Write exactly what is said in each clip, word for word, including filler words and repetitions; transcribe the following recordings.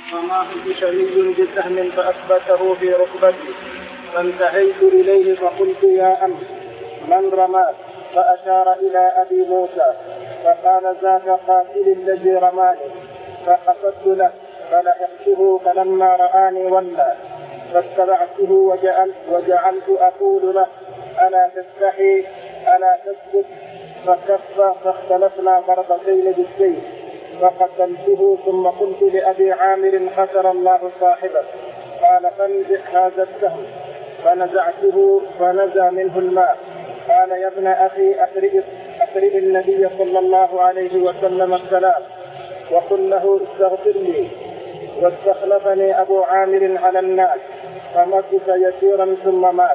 رماه بشري بسهم فأثبته في ركبتي، فانتهيت إليه فقلت يا أمس من رماك؟ فأشار إلى أبي موسى فقال ذاك قاتل الذي رماني، فقصدت له فلحقته، فلما رآني ولى فاتبعته وجعلت, وجعلت أقول له ألا تستحي ألا تسكت؟ فكف، فاختلفنا ضربتين بالسيف فقتلته. ثم قلت لأبي عامر خسر الله صاحبه، قال فانزع هذا السهم، فنزعته فنزع منه الماء. قال يا ابن أخي أقرئ النبي صلى الله عليه وسلم السلام وقل له استغفر لي. واستخلفني أبو عامر على الناس فمكث يسيرا ثم مات.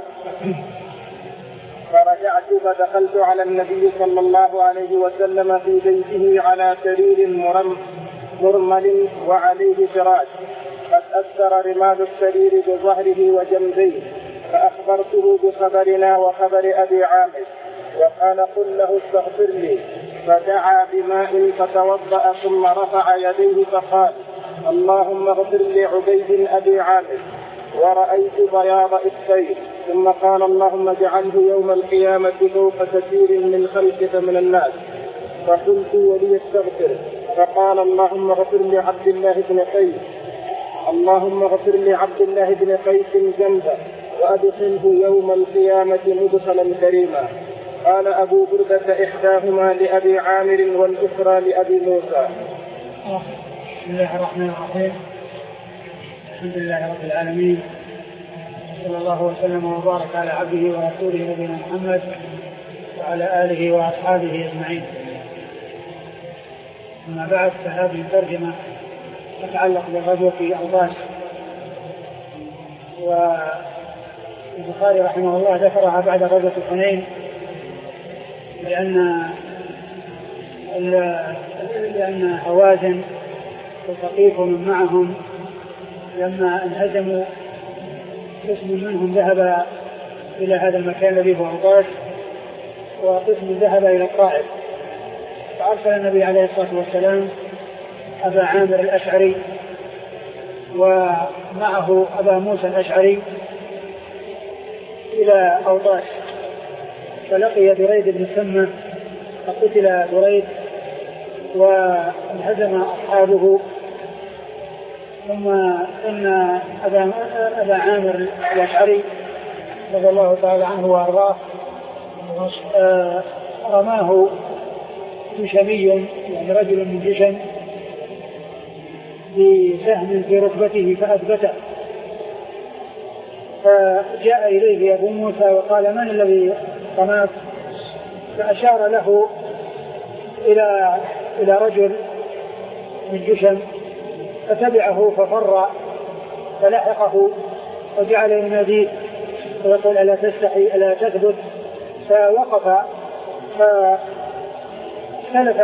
فرجعت فدخلت على النبي صلى الله عليه وسلم في بيته على سرير مرمل وعليه فراش، قد أثر رماد السرير بظهره وجنبيه، فأخبرته بخبرنا وخبر أبي عامر، وقال قل له استغفر لي. فدعا بماء فتوضأ ثم رفع يديه فقال اللهم اغفر لعبيد أبي عامر، ورأيت بياض إبطيه، ثم قال اللهم اجعله يوم القيامة فوق كثير من خلقك من الناس. فقلت ولي استغفر، فقال اللهم اغفر لعبد الله بن قيس اللهم اغفر لعبد الله بن قيس ذنبه وأدخله يوم القيامة مدخلا كريما. قال أبو بردة إحداهما لأبي عامر والأخرى لأبي موسى. بسم الله الرحمن الرحيم. الحمد لله رب العالمين، صلى الله وسلم وبارك على عبده ورسوله نبينا محمد وعلى آله وأصحابه أجمعين. أما بعد، فهذه الترجمة تتعلق بالغزوة في أوطاس، والبخاري رحمه الله ذكرها بعد غزوة حنين، لأن لأن هوازن وثقيف من معهم لما انهزموا قسم منهم ذهب إلى هذا المكان الذي هو أوطاس، وقسم ذهب إلى الطائف. فأرسل النبي عليه الصلاة والسلام أبا عامر الأشعري ومعه أبا موسى الأشعري إلى أوطاس، فلقي دريد بن سمة فقتل دريد وانهزم أصحابه. ثم إن أبا, أبا عامر الأشعري رضي الله تعالى عنه وأرضاه رماه جشمي، يعني رجل من جشم، بسهم في ركبته فأثبته. فجاء إليه أبو موسى وقال من الذي رماك؟ فأشار له إلى إلى رجل من جشم، فتبعه ففر فلحقه وجعل يناديه ويقول ألا تستحي ألا تثبت؟ فوقف فاختلف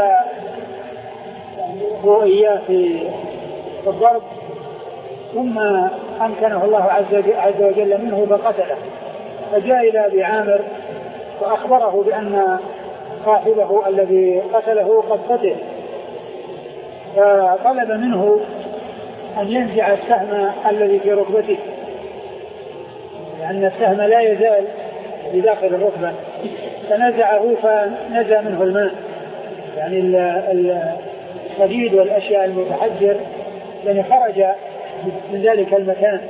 هو إياه في الضرب، ثم أمكنه الله عز وجل منه فقتله. فجاء إلى أبي عامر وأخبره بأن صاحبه الذي قتله قد قتل، فطلب منه أن ينزع السهم الذي في ركبته، لأن السهم لا يزال بداخل الركبة، فنزعه فنزع منه الماء، يعني الحديد والأشياء المتحجر يعني خرج من ذلك المكان.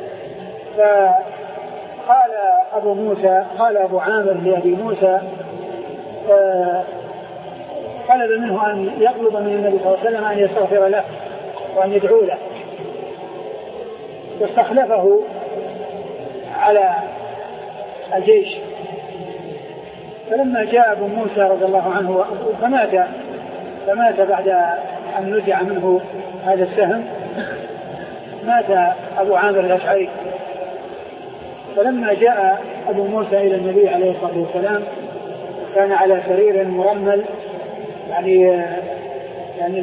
فقال أبو موسى قال أبو عامر لأبي موسى طلب منه أن يطلب من النبي صلى الله عليه وسلم أن يستغفر له وأن يدعو له، واستخلفه على الجيش. فلما جاء أبو موسى رضي الله عنه فمات فمات بعد أن نزع منه هذا السهم، مات أبو عامر الأشعري. فلما جاء أبو موسى إلى النبي عليه الصلاة والسلام كان على سرير مرمل، يعني يعني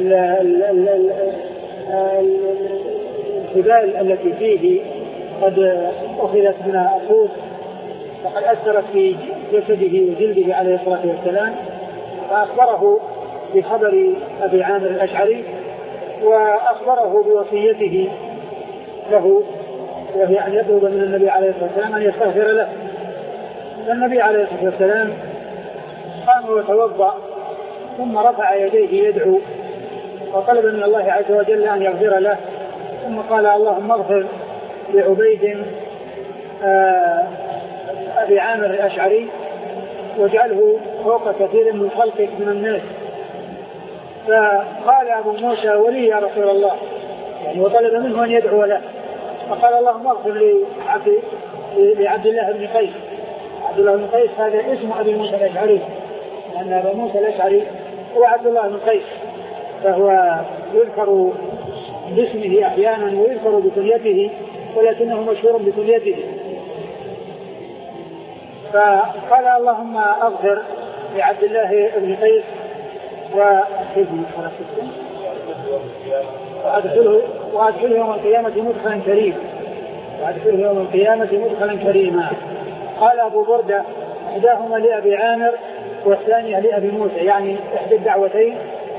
الجبال التي فيه قد أخذت من الأخوذ وقد أثرت في جسده وجلده عليه الصلاة والسلام. فأخبره بخبر أبي عامر الأشعري وأخبره بوصيته له، وهي أن يطلب من النبي عليه الصلاة والسلام أن يستغفر له. فالنبي عليه الصلاة والسلام قام وتوضأ ثم رفع يديه يدعو وطلب من الله عز وجل أن يغفر له، ثم قال اللهم اغفر لعبيد آه أبي عامر الأشعري واجعله فوق كثير من خلقك من الناس. فقال أبو موسى ولي يا رسول الله، يعني وطلب منه أن يدعو له، فقال اللهم اغفر لعبد, لعبد الله بن قيس. عبد الله بن قيس هذا اسم أبي موسى الأشعري، لأن أبي موسى الأشعري هو عبد الله بن قيس، فهو يذكر باسمه أحيانا ويذكر بكنيته، ولكنه مشهور بكنيته. فقال اللهم اغفر لعبد الله بن قيس وأدخله وأدخله يوم القيامة مدخلا كريما وأدخله يوم القيامة مدخلا كريما. قال أبو بردة إحداهما لأبي عامر والثانية لأبي موسى، يعني إحدى الدعوتين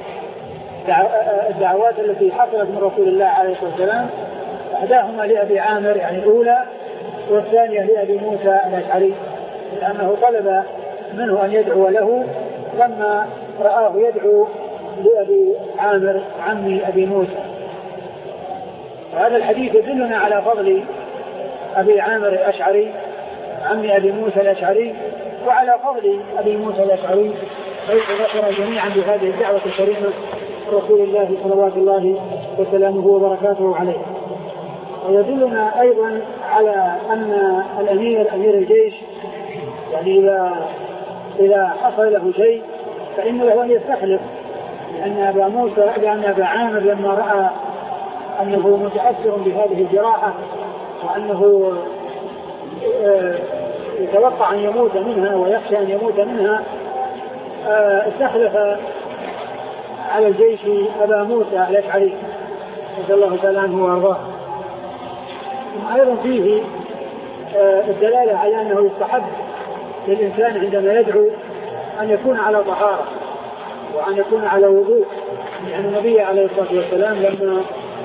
الدعوات التي حصلت من رسول الله عليه الصلاة والسلام، إحداهما لأبي عامر يعني الأولى، والثانية لأبي موسى الأشعري، لأنه طلب منه أن يدعو له لما رآه يدعو لأبي عامر عمي أبي موسى. وهذا الحديث يدلنا على فضل أبي عامر الأشعري عمي أبي موسى الأشعري وعلى فضل أبي موسى الأشعري، حيث ذكر جميعا بهذه الدعوة الكريمة رسول الله صلوات الله وسلامه وبركاته عليه. ويدلنا أيضا على أن الأمير أمير الجيش يعني إذا إذا حصل له شيء فإن له أن يستخلف، لأن أبا موسى لأن أبا عامر لما رأى أنه متأثر بهذه الجراحة وأنه يتوقع أن يموت منها ويخشى أن يموت منها استخلف على الجيش أبا موسى الأشعري رضي الله تعالى عنه وأرضاه. أيضا فيه الدلالة على أنه يستحب للإنسان عندما يدعو أن يكون على طهارة وأن يكون على وضوء، لأن النبي عليه الصلاة والسلام لما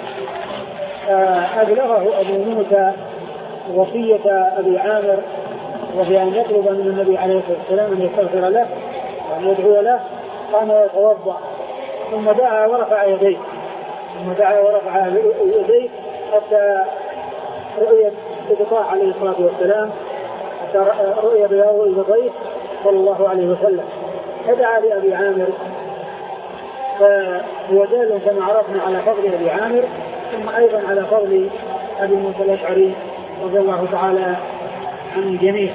أبلغه أبو موسى وصية أبي عامر وهي أن يطلب من النبي عليه الصلاة والسلام أن يستغفر له وأن يدعو له، قام يتوضأ ثم دعا ورفع يديه ثم دعا ورفع يديه حتى رؤية إبطاء عليه الصلاة والسلام، حتى رؤية بياض البطيء صلى الله عليه وسلم. فدعا لأبي عامر، فهو دال كما عرفنا على فضل أبي عامر ثم أيضا على فضل أبي موسى الأشعري رضي الله تعالى عن الجميع.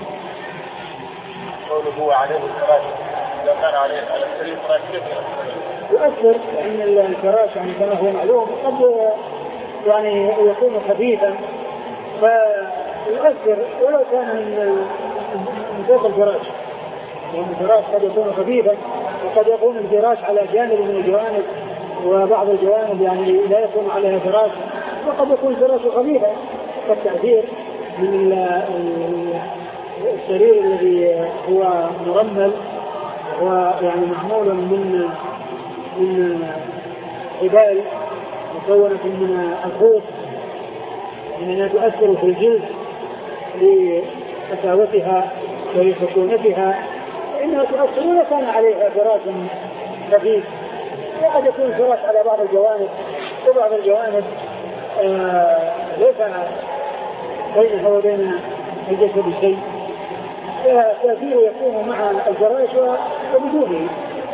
قوله عليه الفراش إذا كان عليه على السرير فراش يؤثر، لأن الفراش يعني كما هو معلوم قد يعني يكون خفيفا فيؤثر ولو كان من فوق الفراش، لأن الفراش قد يكون خفيفا وقد يكون الفراش على جانب من الجوانب وبعض الجوانب يعني لا يكون عليها فراش، وقد يكون الفراش خفيفا كالتأثير من السرير الذي هو مرمل ويعني معمول من من عبال مكونة من الخوص لأنها تؤثر في الجلد لقساوتها ولسكونتها، فإنها تؤثر ولا كان عليها فراش خفيف، وقد يكون الفراش على بعض الجوانب وبعض الجوانب آه ليس بينها وبين الجسد شيء، فالتأثير يكون مع الفراش وبدونه.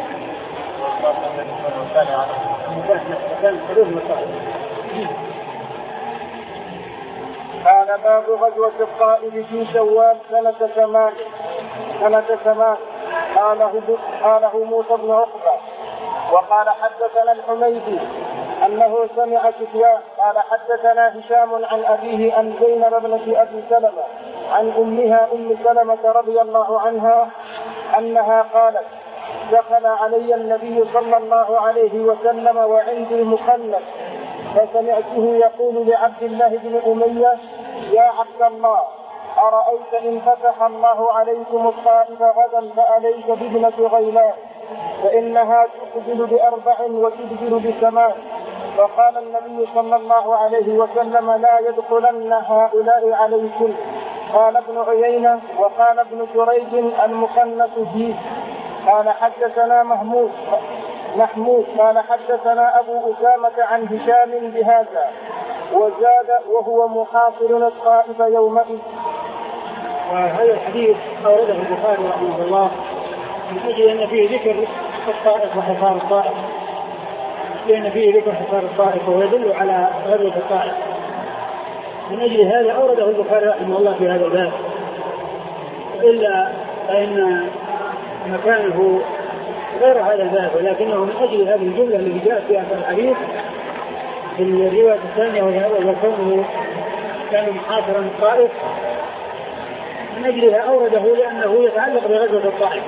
قال باب غزوة الطائف في شوال سنة ثمان سنة ثمان قاله قاله موسى بن عقبة. وقال حدثنا الحميدي أنه سمع سفيان قال حدثنا هشام عن أبيه عن زينب ابنة أبي سلمة عن أمها أم سلمة رضي الله عنها أنها قالت دخل علي النبي صلى الله عليه وسلم وعندي مخنث فسمعته يقول لعبد الله بن أمية يا عبد الله أرأيت إن فتح الله عليكم الطائف غدا فأليك بابنة غيلان فإنها تقبل بأربع وتدبر بثمان وقال النبي صلى الله عليه وسلم لا يدخلن هؤلاء عليكم. قال ابن عيينة وقال ابن جريج المخنث فيه. قال حدثنا محمود محمود قال حدثنا أبو أسامة عن هشام بهذا وزاد وهو محاصر الطائف يومئذ. وهذا الحديث أورده البخاري رحمه الله من أجل أن فيه ذكر الطائف وحصار الطائف، لأن فيه ذكر حصار الطائف ويدل على غزوة الطائف. من أجل هذا أورده البخاري رحمه الله في هذا الباب، إلا فإن مكانه غير هذا الباب، ولكنه من أجل هذه الجملة التي جاءت في آخر الحديث في الرواية الثانية وكونه كان محاصرا الطائف، من أجلها أورده لأنه يتعلق بغزوة الطائف.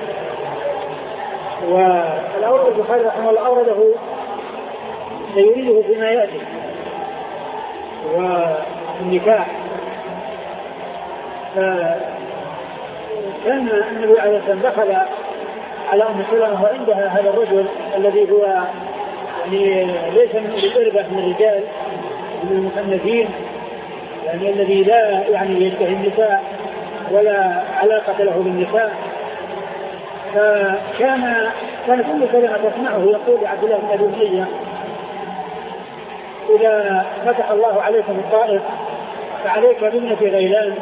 والأورد البخاري رحمه الله أورده سيريده فيما يأتي والنكاح. فكان النبي عليه الصلاة والسلام دخل على أم سلمة وعندها هذا الرجل الذي هو يعني ليس من أولي الإربة من الرجال من المخنثين، يعني الذي لا يعني يشتهي النساء ولا علاقة له بالنساء. فكان كان كل كلمة تسمعه يقول لعبد الله بن أبي أمية إذا فتح الله عليكم الطائف فعليك بابنة غيلان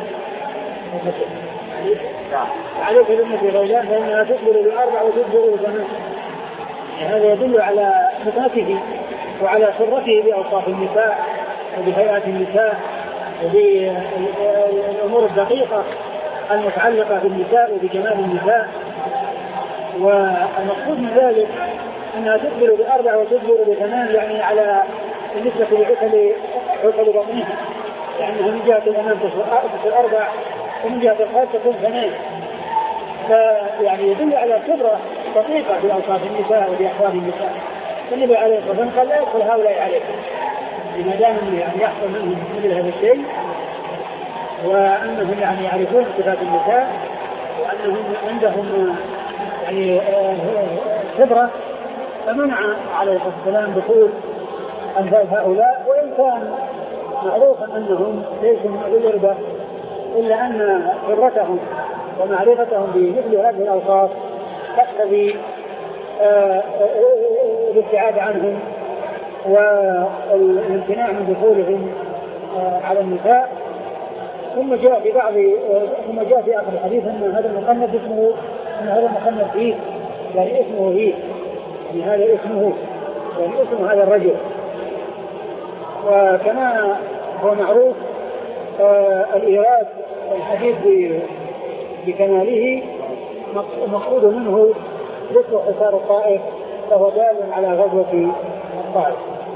فعليك بابنة غيلان فإنها تكبر بالأربع وتكبر بالثمان. هذا يدل على فتنته وعلى سرته بأوصاف النساء وبهيئات النساء وبالأمور الدقيقة المتعلقة بالنساء وبجمال النساء. والمقصود من ذلك أنها تكبر بأربع وتكبر بثمان، يعني على بالنسبة لعقل عقل بطنها، لأنها من جهة الأمام تصل أربع ومن جهة الخلف تكون ثمان. فيعني يدل على كبرى دقيقة بأوصاف النساء وبأحوال النساء. فالنبي عليه الصلاة والسلام قال لا يدخل هؤلاء عليكم، لما دام يعني يحصل منهم مثل هذا الشيء وأنهم يعني يعرفون صفات النساء وأنهم عندهم يعني خبرة، فمنع عليه الصلاة والسلام دخول أمثال هؤلاء، وإن كان معروفا أنهم ليسوا من أولي الإربة، إلا أن خبرتهم ومعرفتهم بمثل هذه الأوصاف تقتضي الابتعاد عنهم والامتناع من دخولهم على النساء. ثم جاء في بعض ثم جاء في آخر الحديث أن هذا المخنث اسمه أن هذا المخنث فيه، يعني اسمه فيه، يعني هذا اسمه يعني اسم هذا الرجل. وكما هو معروف الإيراد الحديث بكماله مقصود منه ذكر حصار الطائف، فهو دال على غزوة الطائف.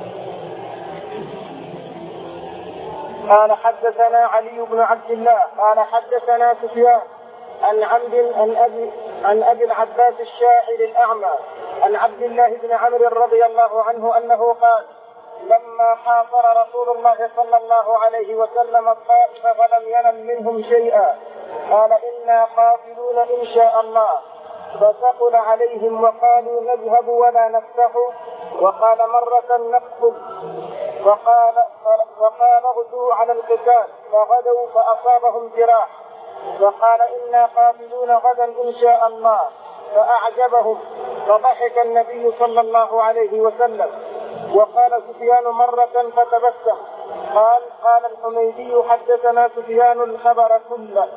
قال حدثنا علي بن عبد الله قال حدثنا سفيان عن عبد عن أبي عن أبي العباس الشاعر الأعمى عن عبد الله بن عمرو رضي الله عنه أنه قال لما حاصر رسول الله صلى الله عليه وسلم الطائف فلم ينل منهم شيئا قال إنا قاتلون إن شاء الله، فثقل عليهم وقالوا نذهب ولا نفتح، وقال مرة نقتل، وقال وقال غدوا على القتال فغدوا فأصابهم جراح، وقال إنا قاتلون غدا إن شاء الله، فأعجبهم فضحك النبي صلى الله عليه وسلم. وقال سفيان مرة فتبسم. قال قال الحميدي حدثنا سفيان الخبر كله.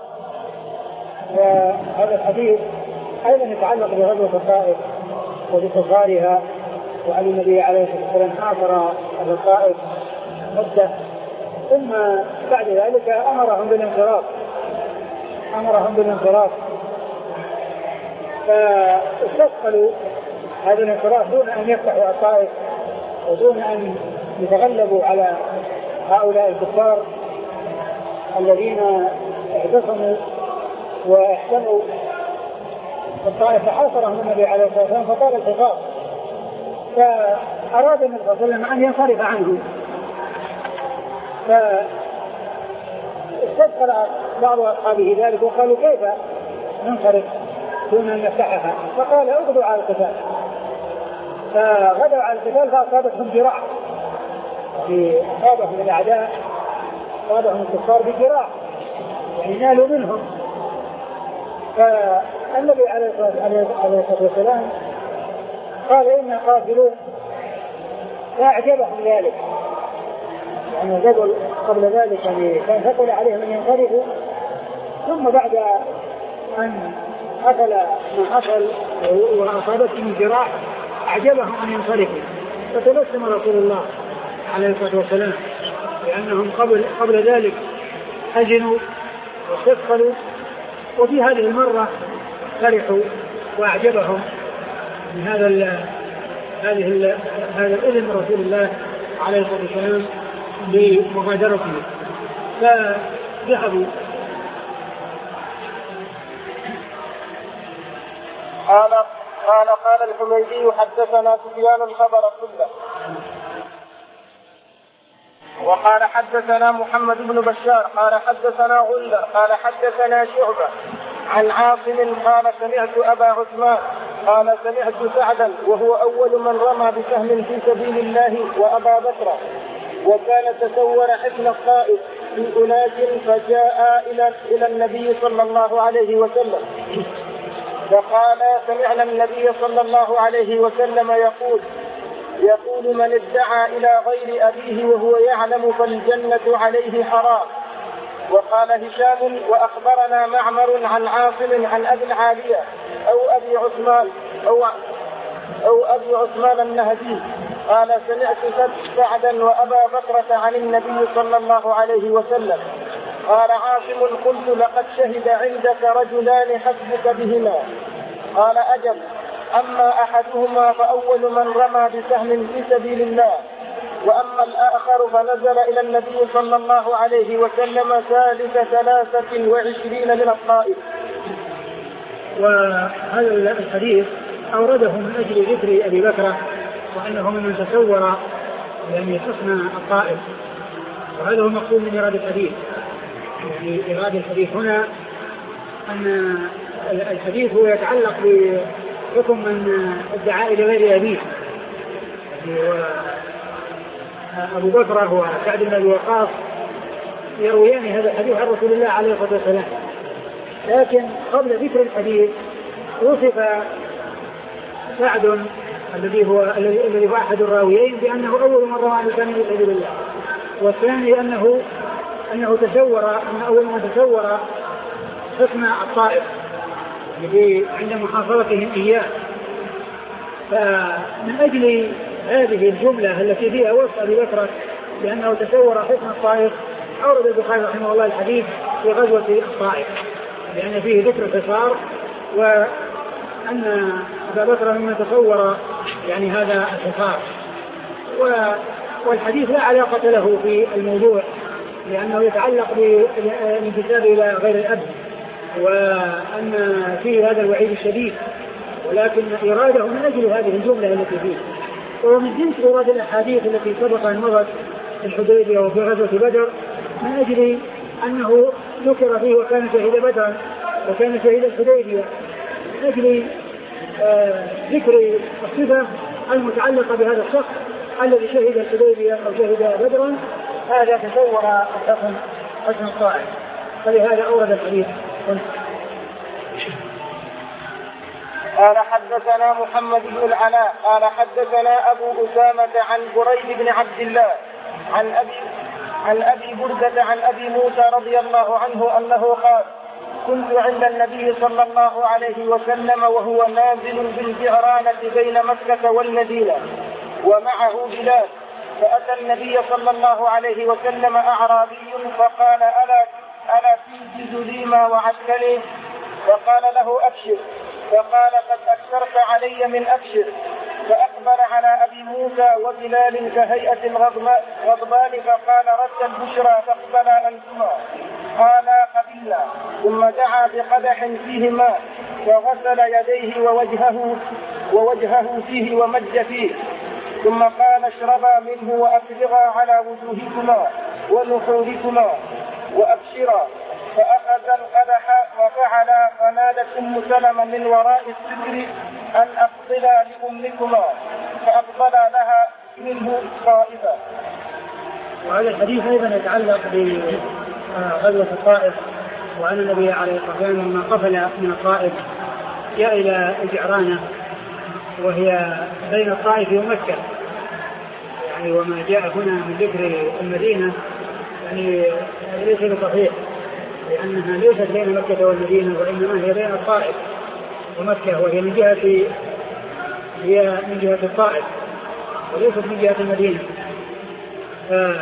هذا الحديث أيضا يتعلق بغزوة الطائف وبصغارها، وعلى النبي عليه الصلاة والسلام حاصر الطائف مدة، ثم بعد ذلك أمرهم بالانصراف أمرهم بالانصراف فاستثقلوا هذا الانصراف دون أن يفتحوا الطائف ودون أن يتغلبوا على هؤلاء الكفار الذين اعتصموا واحتموا الطائف، فحاصرهم النبي عليه الصلاة والسلام فطال الحصار، فأراد النبي صلى الله عليه وسلم أن ينصرف عنهم، فاستثقل بعض أصحابه ذلك وقالوا كيف ننصرف دون أن نفتحها؟ فقال اغدوا على القتال، فغدوا على القتال فأصابتهم جراح أصابهم الأعداء أصابهم الكفار بجراح يعني نالوا منهم. فالنبي عليه الصلاة والسلام قال إنا قاتلون، فأعجبهم ذلك يعني قبل قبل ذلك يعني كان ثقل عليهم أن ينصرفوا، ثم بعد أن حصل ما حصل وأصابتهم الجراح أعجبهم أن ينصرفوا، فتبسم رسول الله عليه الصلاة والسلام لأنهم قبل قبل ذلك حزنوا واستثقلوا، وفي هذه المرة فرحوا وأعجبهم من هذا ال هذه ال هذا الإذن رسول الله عليه الصلاة والسلام بمغادرته فذهبوا. قال قال قال الحميدي حدثنا سفيان الخبر كله. وقال حدثنا محمد بن بشار قال حدثنا غندر قال حدثنا شعبة عن عاصم قال سمعت أبا عثمان قال سمعت سعدا وهو أول من رمى بسهم في سبيل الله وأبا بكر، وكان تسور حصن الطائف في أناس فجاء إلى إلى النبي صلى الله عليه وسلم فقال سمعنا النبي صلى الله عليه وسلم يقول يقول من ادعى إلى غير أبيه وهو يعلم فالجنة عليه حرام. وقال هشام وأخبرنا معمر عن عاصم عن أبي العالية أو أبي عثمان أو, أو أبي عثمان النهدي قال سمعت سعدا وأبا بكرة عن النبي صلى الله عليه وسلم قال عاصم قلت لقد شهد عندك رجلان حسبك بهما قال أجل أما أحدهما فأول من رمى بسهم في سبيل الله وأما الآخر فنزل إلى النبي صلى الله عليه وسلم ثالث ثلاثة وعشرين من الطائف. وهذا الحديث أورده من أجل ذكر أبي بكر وأنه من تسور يعني حصن الطائف، وهذا هو المقصود من إرادة الحديث. يعني إرادة الحديث هنا أن الحديث هو يتعلق بحكم من ادعى إلى غير أبيه، أبو بكر هو سعد بن أبي وقاص يرويان هذا الحديث عن رسول الله عليه الصلاة والسلام، لكن قبل ذكر الحديث وصف سعد الذي هو الذي هو أحد الراويين بأنه أول من رمى بسهم في سبيل الله، والثاني أنه أنه تسور أن أول من تسور حصن الطائف الذي عند محاصرتهم إياه. فمن أجل هذه الجملة التي فيها وصف أبي بكر لأنه تسور حصن الطائف أورد البخاري رحمه الله الحديث في غزوة الطائف لأن فيه ذكر الحصار وأن أبا بكر ممن تسور يعني هذا الحصار، والحديث لا علاقة له في الموضوع لأنه يتعلق بالانتساب إلى غير الأب وأن فيه هذا الوعيد الشديد، ولكن إراده من أجل هذه الجملة التي فيه. ومن جنس إرادة الأحاديث التي سبق أن مضت في الحديبية وفي غزوة بدر من أجل أنه ذكر فيه وكان شهيد بدر وكان شهيد الحديبية من أجل آه ذكر الصفة المتعلقة بهذا الشخص الذي شهد الحديبية أو شهد بدرا هذا تسور حصن حصن الطائف، فلهذا أورد الحديث. قال حدثنا محمد بن العلاء قال حدثنا أبو أسامة عن بريد بن عبد الله عن أبي عن أبي بردة عن أبي موسى رضي الله عنه أنه قال كنت عند النبي صلى الله عليه وسلم وهو نازل بالجعرانة بين مكة والمدينة ومعه بلال، فأتى النبي صلى الله عليه وسلم أعرابي فقال ألا ألا تنجز لي ما وعدتني؟ فقال له أبشر، فقال قد أكثرت علي من أبشر، فأقبل على أبي موسى وبلال كهيئة غضبان فقال رد البشرى فاقبلا أنتما، قالا قبلنا، ثم دعا بقدح فيه ماء فغسل يديه ووجهه ووجهه فيه ومج فيه، ثم قال اشربا منه وأفرغا على وجوهكما ونحوركما وأبشرا، فأخذ القدح وفعلا، فنادت أم سلمة من وراء الستر أن أقبلا لأمكما، فأقبلا لها منه قائفة. وهذا الحديث أيضا يتعلق بغزوة الطائف، وأن النبي عليه الصلاة والسلام لما قفل من الطائف جاء إلى الجعرانة وهي بين الطائف ومكة، يعني وما جاء هنا من ذكر المدينة يعني ليس بصحيح، لأنها ليست بين مكة والمدينة، وإنما هي بين الطائف ومكة، وهي من جهة هي من جهة الطائف وليست من جهة المدينة. آآ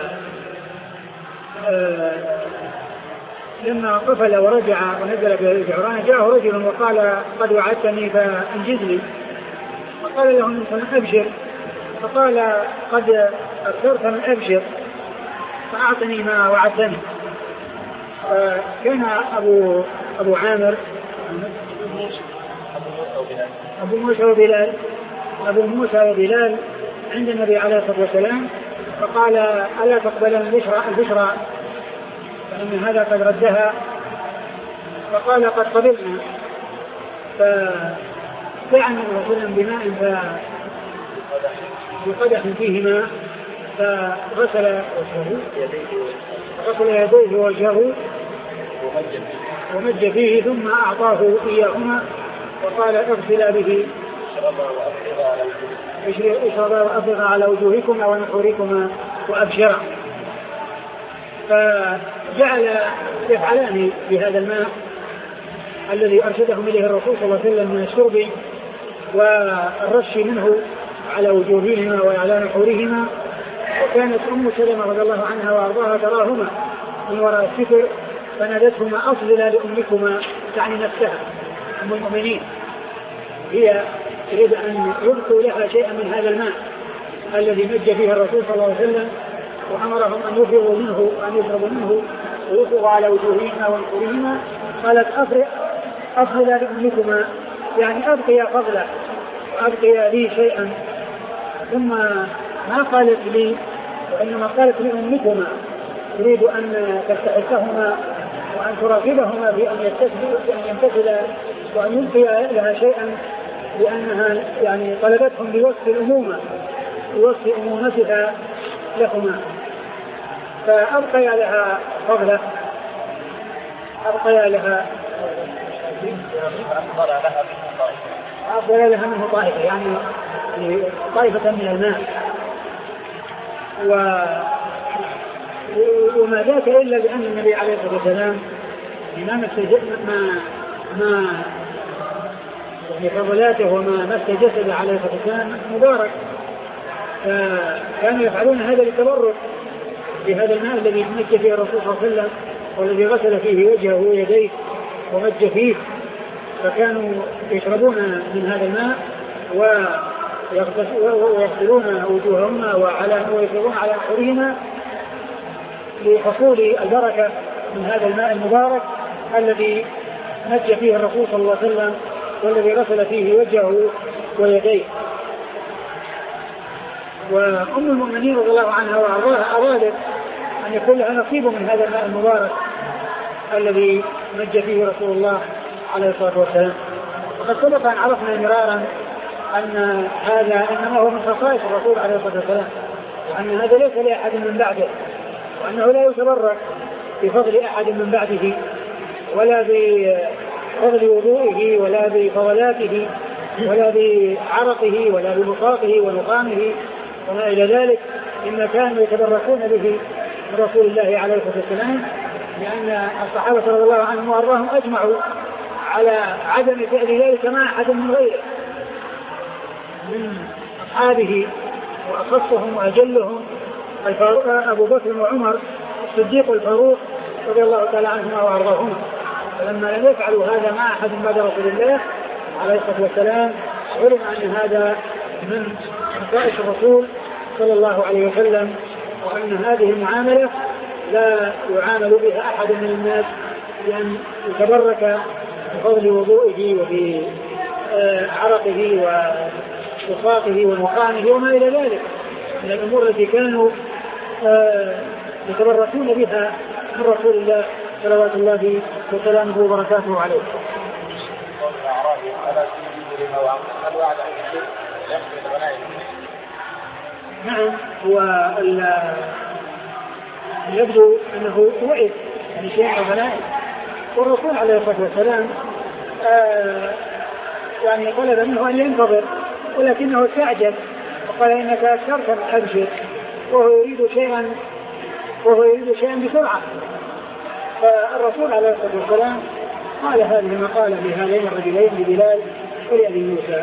آآ لما قفل ورجع ونزل في الجعرانة جاءه رجل وقال قد وعدتني فانجزني، فقال له النبي أبشر، فقال قد أكثرت من أبشر فأعطني ما وعدتني. كان أبو أبو عامر أبو موسى وبلال أبو موسى وبلال عند النبي عليه الصلاة والسلام، فقال ألا تقبلن البشرى فإن هذا قد ردها، فقال قد قبلنا. فدعا النبي صلى الله عليه وسلم بماء بقدح فيه ماء فغسل غسل يديه ووجهه ومج فيه ثم أعطاه إياهما وقال اغسلا به اشربا وأفرغا على وجوهكما ونحوركما وأبشرا. فجعل يفعلان بهذا الماء الذي أرشدهم إليه الرسول صلى الله عليه وسلم من الشرب والرش منه على وجوههما وعلى نحورهما. وكانت أم سلمة رضي الله عنها وأرضاها تراهما من وراء الستر فنادتهما أفضلا لأمكما، تعني نفسها أم المؤمنين، هي تريد أن يبقوا لها شيئا من هذا الماء الذي مج فيه الرسول صلى الله عليه وسلم، وأمرهم أن يفرغوا منه أن يشربوا منه ويفرغوا على وجوههما ونحورهما. قالت أفضلا لأمكما، يعني أبقي فضلا وأبقي لي شيئا. ثم ما قالت لي وإنما قالت لأمكما، تريد أن تستحقهما وأن تراقبهما بأن يمتثل وأن يلقي لها شيئا، لأنها يعني طلبتهم بوصف الأمومة بوصف أمومتها لهما. فأبقي لها فضلة أبقي لها أفضل لها منه طائفة، يعني طائفة من الماء. و... وما ذاك إلا لأن النبي عليه الصلاة والسلام ما ما ما يعني فضلاته وما مس جسده عليه الصلاة والسلام مبارك، فكانوا يفعلون هذا للتبرك بهذا الماء الذي مج فيه الرسول صلى الله عليه وسلم والذي غسل فيه وجهه ويديه ومج فيه، فكانوا يشربون من هذا الماء ويغسلون وجوههما ويفرغون على نحورهما لحصول البركة من هذا الماء المبارك الذي مج فيه الرسول صلى الله عليه وسلم والذي غسل فيه وجهه ويديه. وأم المؤمنين رضي الله عنها وأرضاها أرادت أن يكون لها نصيب من هذا الماء المبارك الذي مج فيه رسول الله عليه الصلاة والسلام. وقد سبق أن عرفنا مرارا أن هذا إنما هو من خصائص الرسول عليه الصلاة والسلام، وأن هذا ليس لأحد من بعده، وأنه لا يتبرك بفضل أحد من بعده ولا بفضل وضوئه ولا بفضلاته ولا بعرقه ولا ببساطه ونقامه وما إلى ذلك، إن كانوا يتبركون به من رسول الله عليه الصلاة والسلام، لأن الصحابة رضي الله عنهم وأرضاهم أجمعوا على عدم فعل ذلك مع أحد من غيره من أصحابه، وأخصهم وأجلهم أبو بكر وعمر الصديق والفاروق رضي الله تعالى عنهما وأرضاهما. فلما لم يفعلوا هذا مع أحد بعد رسول الله عليه الصلاة والسلام علم أن هذا من خصائص الرسول صلى الله عليه وسلم، وأن هذه المعاملة لا يعامل بها أحد من الناس بأن يتبرك بفضل وضوئه وبعرقه وصفاقه ومقامه وما إلى ذلك من الأمور التي كانوا يتبركون بها من رسول الله صلوات الله وسلامه وبركاته عليه. نعم، هو يبدو أنه وعد يعني شيء من الغنائم، والرسول عليه الصلاة والسلام آه يعني طلب منه أن ينتظر، ولكنه استعجل وقال إنك أكثرت من أبشر، وهو يريد شيئا وهو يريد شيئا بسرعة. فالرسول عليه الصلاة والسلام قال هذه المقالة لهذين الرجلين لبلال ولأبي موسى.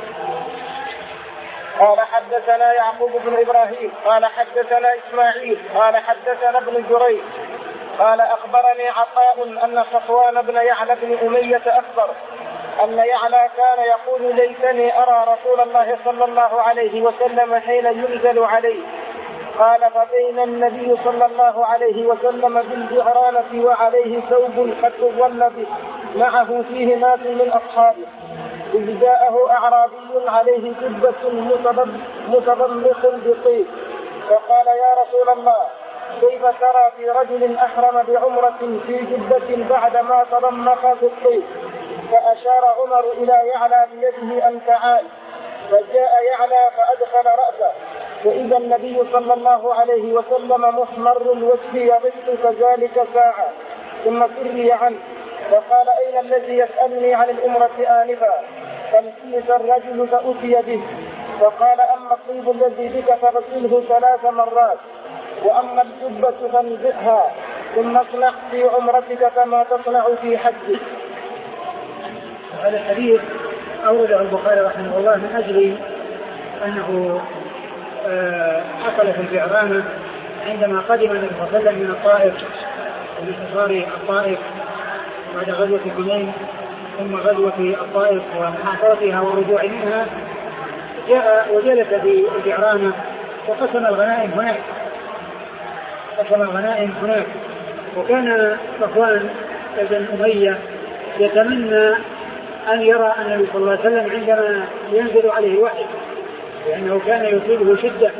قال حدثنا يعقوب بن إبراهيم قال حدثنا إسماعيل قال حدثنا ابن جريج قال أخبرني عطاء أن صفوان بن يعلى بن أمية أخبر أن يعلى كان يقول ليتني أرى رسول الله صلى الله عليه وسلم حين ينزل عليه. قال فبين النبي صلى الله عليه وسلم بالجعرانة وعليه ثوب قد ظل به معه فيه ناس من أصحابه، إذ جاءه أعرابي عليه جبة متضمخ بطيب فقال يا رسول الله كيف ترى في رجل أحرم بعمرة في جبة بعدما تضمخ بالطيب؟ فأشار عمر إلى يعلى بيده أن تعال، فجاء يعلى فأدخل رأسه فإذا النبي صلى الله عليه وسلم محمر الوجه يغط كذلك ساعة، ثم سري عنه فقال أين الذي يسألني عن الأمرة آنفا؟ فالتمس الرجل فأتي به فقال أما الطيب الذي بك فغسله ثلاث مرات، وأما الجبة فانزعها ثم اصنع في عمرتك كما تصنع في حجك. هذا الحديث أورده البخاري رحمه الله من أجل أنه حصل في الجعرانة عندما قدم النبي صلى الله عليه وسلم من الطائف ومن حصار الطائف بعد غزوة حنين ثم غزوة الطائف ومحاصرتها والرجوع منها، جاء وجلس في الجعرانة وقسم الغنائم هناك قسم الغنائم هناك وكان صفوان بن أمية يتمنى أن يرى النبي صلى الله عليه وسلم عندما ينزل عليه الوحي، لأنه كان يصيبه شدة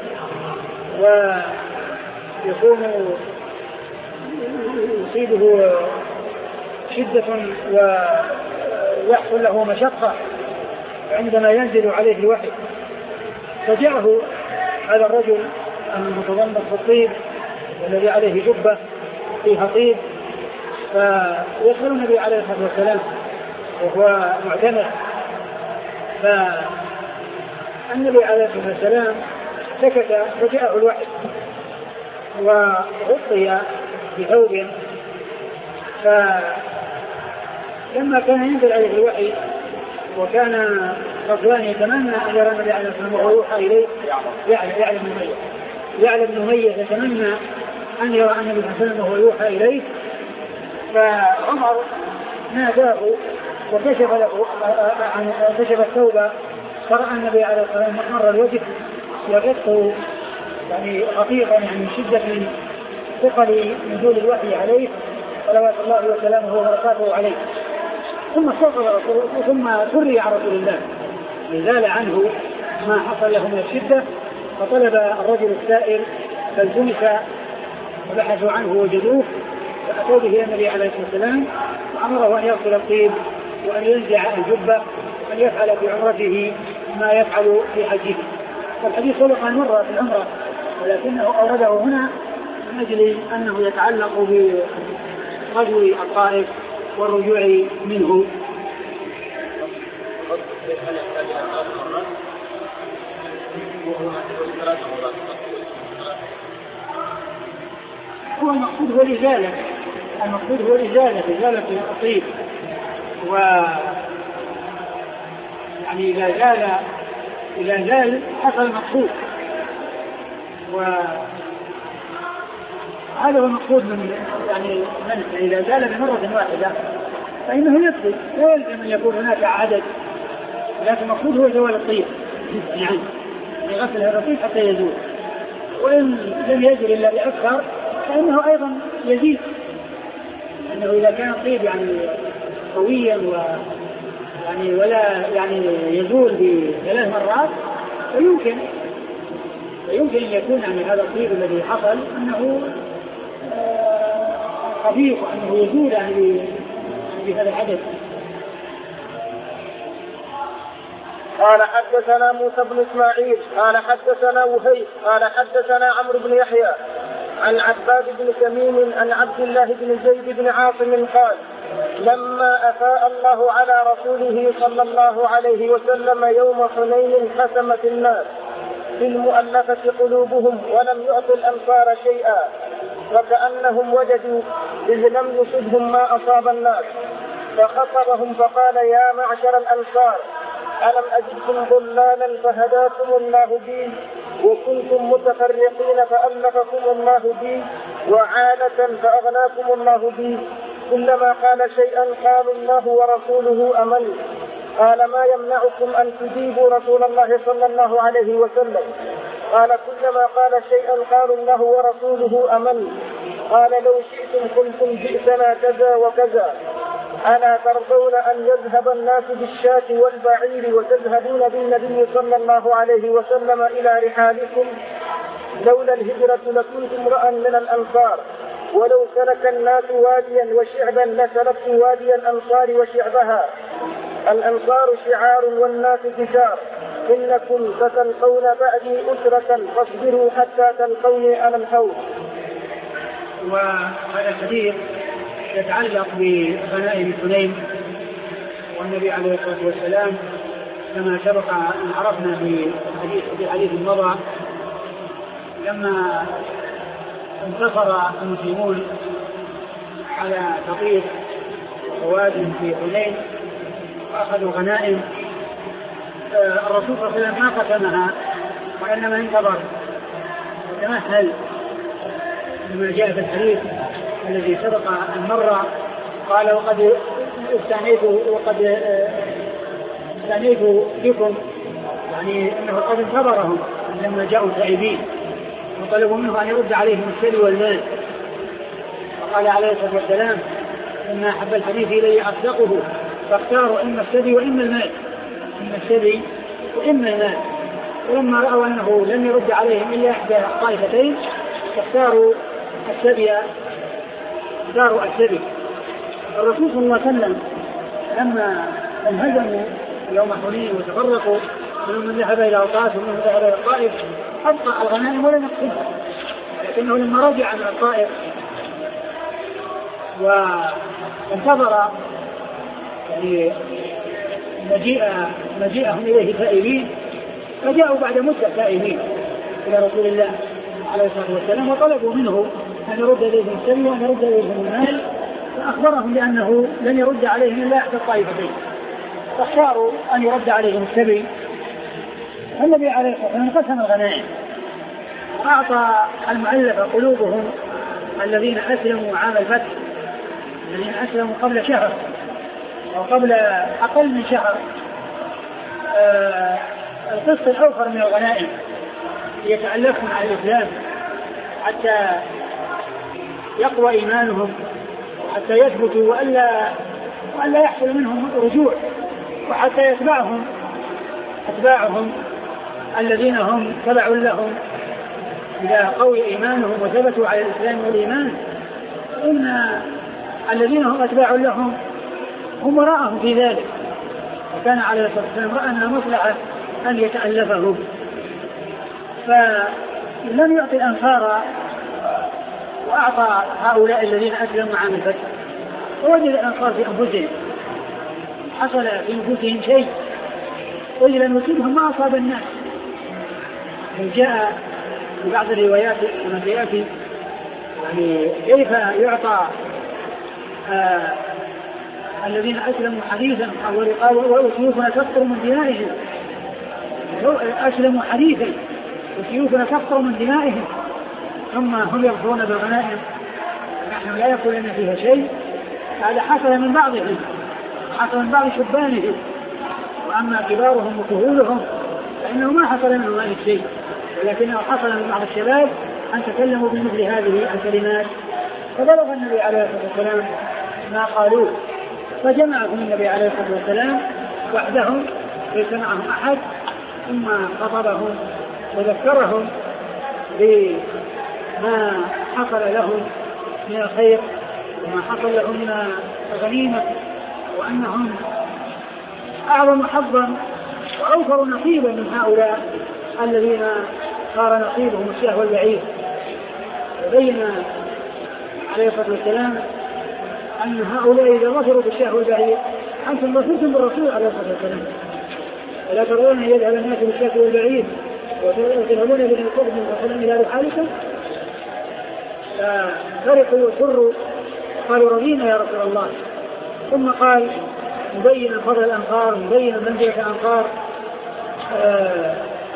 ويكون يصيبه شدة ويحصل له مشقة عندما ينزل عليه الوحي. فجاءه هذا الرجل المتضمن في الطيب والذي عليه جبة فيها طيب، فيسأل النبي عليه الصلاة والسلام وهو معتمر، فالنبي عليه الصلاة والسلام سكت فجاءه الوحي وغطي بثوب، فلما كان ينزل عليه الوحي وكان صفوان يتمنى أن يرى النبي عليه الصلاة والسلام ويوحى إليه يعلم أمية يعلم أمية يتمنى أن يرى النبي صلى الله عليه وسلم وهو يوحى إليه، فعمر ناداه وكشف له كشف الثوب فرأى النبي عليه الصلاة والسلام محمر الوجه وجدته يعني غطيقا يعني شدة من ثقل نزول الوحي عليه صلوات الله وسلامه وبركاته عليه، ثم ثم سري عن رسول الله لزال عنه ما حصل له من الشدة، فطلب الرجل السائل فالتمس وبحثوا عنه وجدوه فأتوا به النبي عليه الصلاة والسلام وأمره أن يغسل الطيب وأن ينزع الجبة وأن يفعل في عمرته ما يفعل في حجه. فالحديث سبق أن مر في العمرة ولكنه أورده هنا من أجل أنه يتعلق بغزو الطائف والرجوع منه. هو المقصود هو الإزالة المقصود هو الإزالة إزالة الطيب، و يعني إذا زال إذا زال حصل المقصود، وهذا هو المقصود من يعني من إذا زال بمرة واحدة فإنه يكفي لا يلزم أن يكون هناك عدد، لكن المقصود هو زوال الطيب يعني يغسل هذا الطيب حتى يزول، وإن لم يزل إلا بأكثر فإنه أيضا يزيد، أنه إذا كان الطيب يعني قويا و يعني ولا يعني يزول بثلاث مرات فيمكن فيمكن أن يكون يعني هذا الطيب الذي حصل أنه خفيف وأنه يزول يعني بهذا العدد. قال حدثنا موسى بن إسماعيل قال حدثنا وهيب قال حدثنا عمرو بن يحيى عن عباد بن تميم عن عبد الله بن زيد بن عاصم قال لما أفاء الله على رسوله صلى الله عليه وسلم يوم حنين قسمت الناس في المؤلفة قلوبهم ولم يعطوا الأنصار شيئا وكأنهم وجدوا إذ لم يصبهم ما أصاب الناس فخطبهم فقال يا معشر الأنصار ألم أجدكم ضلالا فهداكم الله بي وكنتم متفرقين فألفكم الله بي وعالة فأغناكم الله بي كلما قال شيئا قالوا الله ورسوله أمن قال ما يمنعكم أن تجيبوا رسول الله صلى الله عليه وسلم قال كلما قال شيئا قالوا الله ورسوله أمن قال لو شئتم قلتم جئتنا كذا وكذا ألا ترضون أن يذهب الناس بالشاة والبعير وتذهبون بالنبي صلى الله عليه وسلم إلى رحالكم لولا الهجرة لكنت امرأ من الأنصار ولو سلك الناس واديا وشعبا لسلكت وادي الأنصار وشعبها الأنصار شعار والناس كتار إنكم ستلقون بعدي أسرة فاصبروا حتى تلقوني على الحوض. وهذا الحديث يتعلق بغنائم حنين والنبي عليه الصلاة والسلام كما سبق أن عرفنا في حديث في حديث مضى لما انتصر المسلمون على تطير وواد في حنين وأخذوا غنائم الرسول صلى الله عليه وسلم ما قسمها وإنما انتظر وتمهل لما جاء في الحديث الذي سبق أن مر قال وقد استعنيت وقد استعنيت بكم يعني أنه قد انتظرهم لما جاءوا تائبين وطلبوا منه أن يرد عليهم السلي والمال وقال عليه الصلاة والسلام إن أحب الحديث إلي أصدقه فاختاروا إما السلي وإما المال إما السلي وإما المال ولما رأوا أنه لم يرد عليهم إلا إحدى الطائفتين فاختاروا السبي اختاروا السبي. الرسول صلى الله عليه وسلم لما انهزموا يوم حنين وتفرقوا منهم ذهب إلى الطائف ومنهم ذهب إلى الطائف أبقى الغنائم ولم يقصدها لكنه لما رجع من الطائف وانتظر يعني مجيء مجيئهم إليه تائبين فجاءوا بعد مدة تائبين إلى رسول الله عليه الصلاة والسلام وطلبوا منه أن يرد إليهم السبي وأن يرد إليهم المال فأخبرهم بأنه لن يرد عليهم إلا إحدى الطائفتين فاختاروا أن يرد عليهم السبي. النبي عليه الصلاة والسلام قسم الغنائم أعطى المؤلفة قلوبهم الذين أسلموا عام الفتح الذين أسلموا قبل شهر أو قبل أقل من شهر آه القسط الأوفر من الغنائم يتألفون على الإسلام حتى يقوى إيمانهم وحتى يثبتوا وألا, وألا يحصل منهم رجوع وحتى يتبعهم أتباعهم الذين هم تبعوا لهم إذا قوي إيمانهم وثبتوا على الإسلام والإيمان إن الذين هم أتباع لهم هم وراءهم في ذلك وكان عليه الصلاة والسلام رأى أنها مصلحة أن يتألفهم فلم يعطي الأنصار وأعطى هؤلاء الذين أسلموا عام الفتح ووجد الأنصار في أنفسهم حصل في أنفسهم شيء وإذا لم يصيبهم ما أصاب الناس. جاء في بعض الروايات كما سيأتي يعني كيف يعطى آه الذين أسلموا حديثا قالوا وسيوفنا تقطر من دمائهم أسلموا حديثا وسيوفنا تقطر من دمائهم ثم هم يغفرون بالغنائم نحن لا يقول لنا فيها شيء. هذا حصل من بعضهم حصل من بعض شبانهم وأما كبارهم وكهولهم فإنه ما حصل منهم هذا الشيء ولكنه حصل من بعض الشباب أن تكلموا بمثل هذه الكلمات فبلغ النبي عليه الصلاة والسلام ما قالوه فجمعهم النبي عليه الصلاة والسلام وحدهم ليس معهم أحد ثم خطبهم وذكرهم بما حصل لهم من الخير وما حصل لهم من الغنيمة وأنهم أعظم حظا وأوفر نصيبا من هؤلاء الذين صار نصيبهم الشهوة والبعير بين عليه الصلاة والسلام أن هؤلاء إذا ظفروا بالشاه والبعير أنتم ظفرتم بالرسول عليه الصلاة والسلام، ولا ترون أن يذهب الناس بالشاه والبعير وتذهبون بهم القرب وصلهم إلى رحالكم. فرحوا وسروا قالوا رضينا يا رسول الله. ثم قال مبينا فضل الأنصار مبينا منزلة الأنصار آه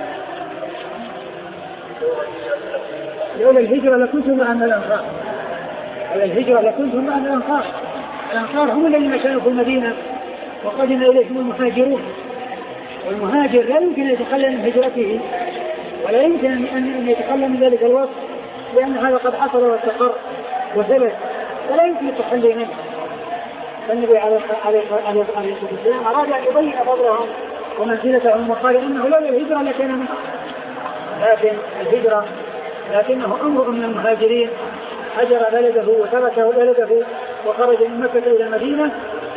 لولا الهجرة لكنتم معنا الأنصار، على الهجرة لكنتم معنا الأنصار. الأنصار هم الذين كانوا في المدينة وقدم إليهم المهاجرون، والمهاجر لا يمكن أن يتخلى من هجرته ولا يمكن أن يتخلى من ذلك الوقت، لأن هذا قد حصل واستقر وثبت ولا يمكن التخلي منه. فالنبي عليه الصلاة والسلام أراد أن يبين فضلهم ومنزلتهم وقال إنه لولا الهجرة لكان منه، لكن الهجرة لكنه أمر من المهاجرين هجر بلده وترك بلده وخرج من مكة إلى المدينة،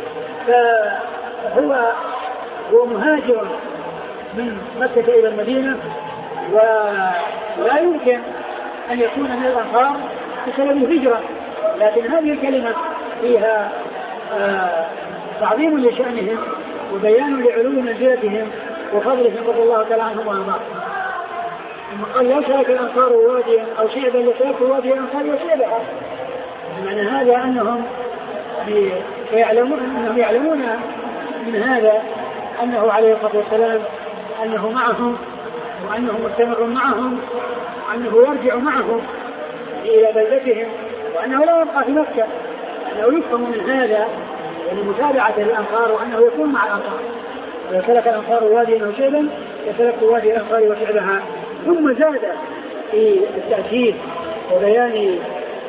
فهو هو مهاجر من مكة إلى المدينة ولا يمكن أن يكون من الأنصار بسبب الهجرة. لكن هذه الكلمة فيها آه تعظيم لشأنهم وبيان لعلو منزلتهم وفضلهم رضي الله تعالى عنهم وأرضاهم. ثم قال لا شرك الأنصار واديا أو شعبا لشركوا وادي الأنصار وشعبها. معنى هذا أنهم يعلمون أنهم يعلمون من هذا أنه عليه الصلاة والسلام أنه معهم وأنه مستمر معهم وأنه يرجع معهم إلى بلدتهم وأنه لا يبقى في مكة، أنه يفهم من هذا ولمتابعة الأنصار وأنه يكون مع الأنصار. إذا سلك الأنصار واديا أو شعبا يسلك وادي الأنصار وشعبها. ثم زاد في التأكيد وبيان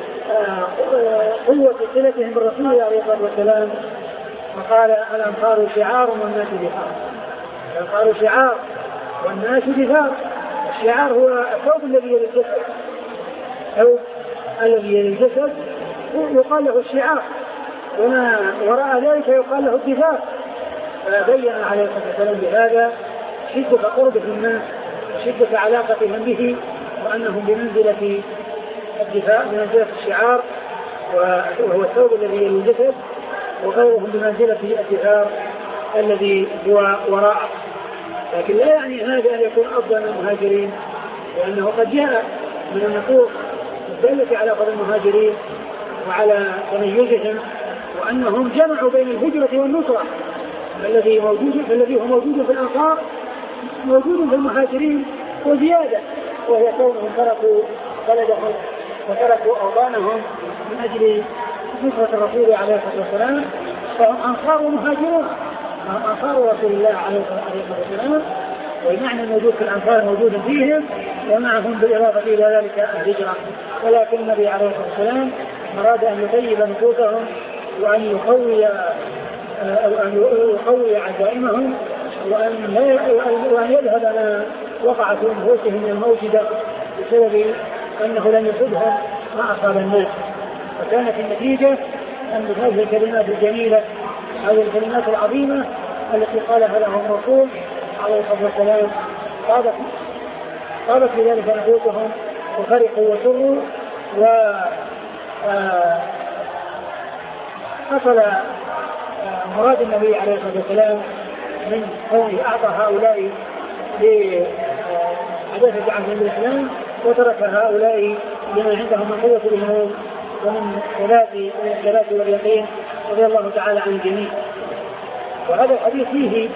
قوة صلتهم بالرسول عليه الصلاة والسلام فقال الأنصار شعار والناس دثار. الأنصار شعار والناس دثار. الشعار هو الثوب الذي يلي الجسد، الثوب الذي يلي الجسد يقال له الشعار، وما وراء ذلك يقال له الدثار. فبين عليه الصلاة والسلام بهذا شدة قربه الناس وشدة علاقتهم به وأنهم بمنزلة الدفاع بمنزلة الشعار وهو الثوب الذي يلي الجسد، وغيرهم بمنزلة الدفاع الذي هو وراءه. لكن لا يعني هذا أن يكون أفضل من المهاجرين، لأنه قد جاء من النصوص الدالة على فضل المهاجرين وعلى تميزهم وأنهم جمعوا بين الهجرة والنصرة، الذي موجود الذي هو موجود في الأنصار موجود في المهاجرين وزيادة، وهي كونهم تركوا بلدهم وتركوا أوطانهم من أجل نصرة الرسول عليه الصلاة والسلام، فهم أنصار ومهاجرون، أنصار رسول الله عليه الصلاة والسلام، والمعنى الموجود في الأنصار موجود فيهم ومعهم بالإضافة إلى ذلك الهجرة. ولكن النبي عليه الصلاة والسلام أراد أن يطيب نفوسهم وأن يقوي أن يقوي عزائمهم وأن وأن يذهب ما وقع في نفوسهم من الموجدة بسبب أنه لم يصبهم ما أصاب الناس. فكانت النتيجة أن هذه الكلمات الجميلة هذه الكلمات العظيمة التي قالها لهم الرسول عليه الصلاة والسلام طابت طابت بذلك نفوسهم وفرحوا وسروا وحصل مراد النبي عليه الصلاة والسلام من كونه أعطى هؤلاء لحداثة عهد الإسلام وترك هؤلاء لما عندهم من قوة الإيمان ومن الثبات واليقين رضي الله تعالى عن الجميع. وهذا الحديث فيه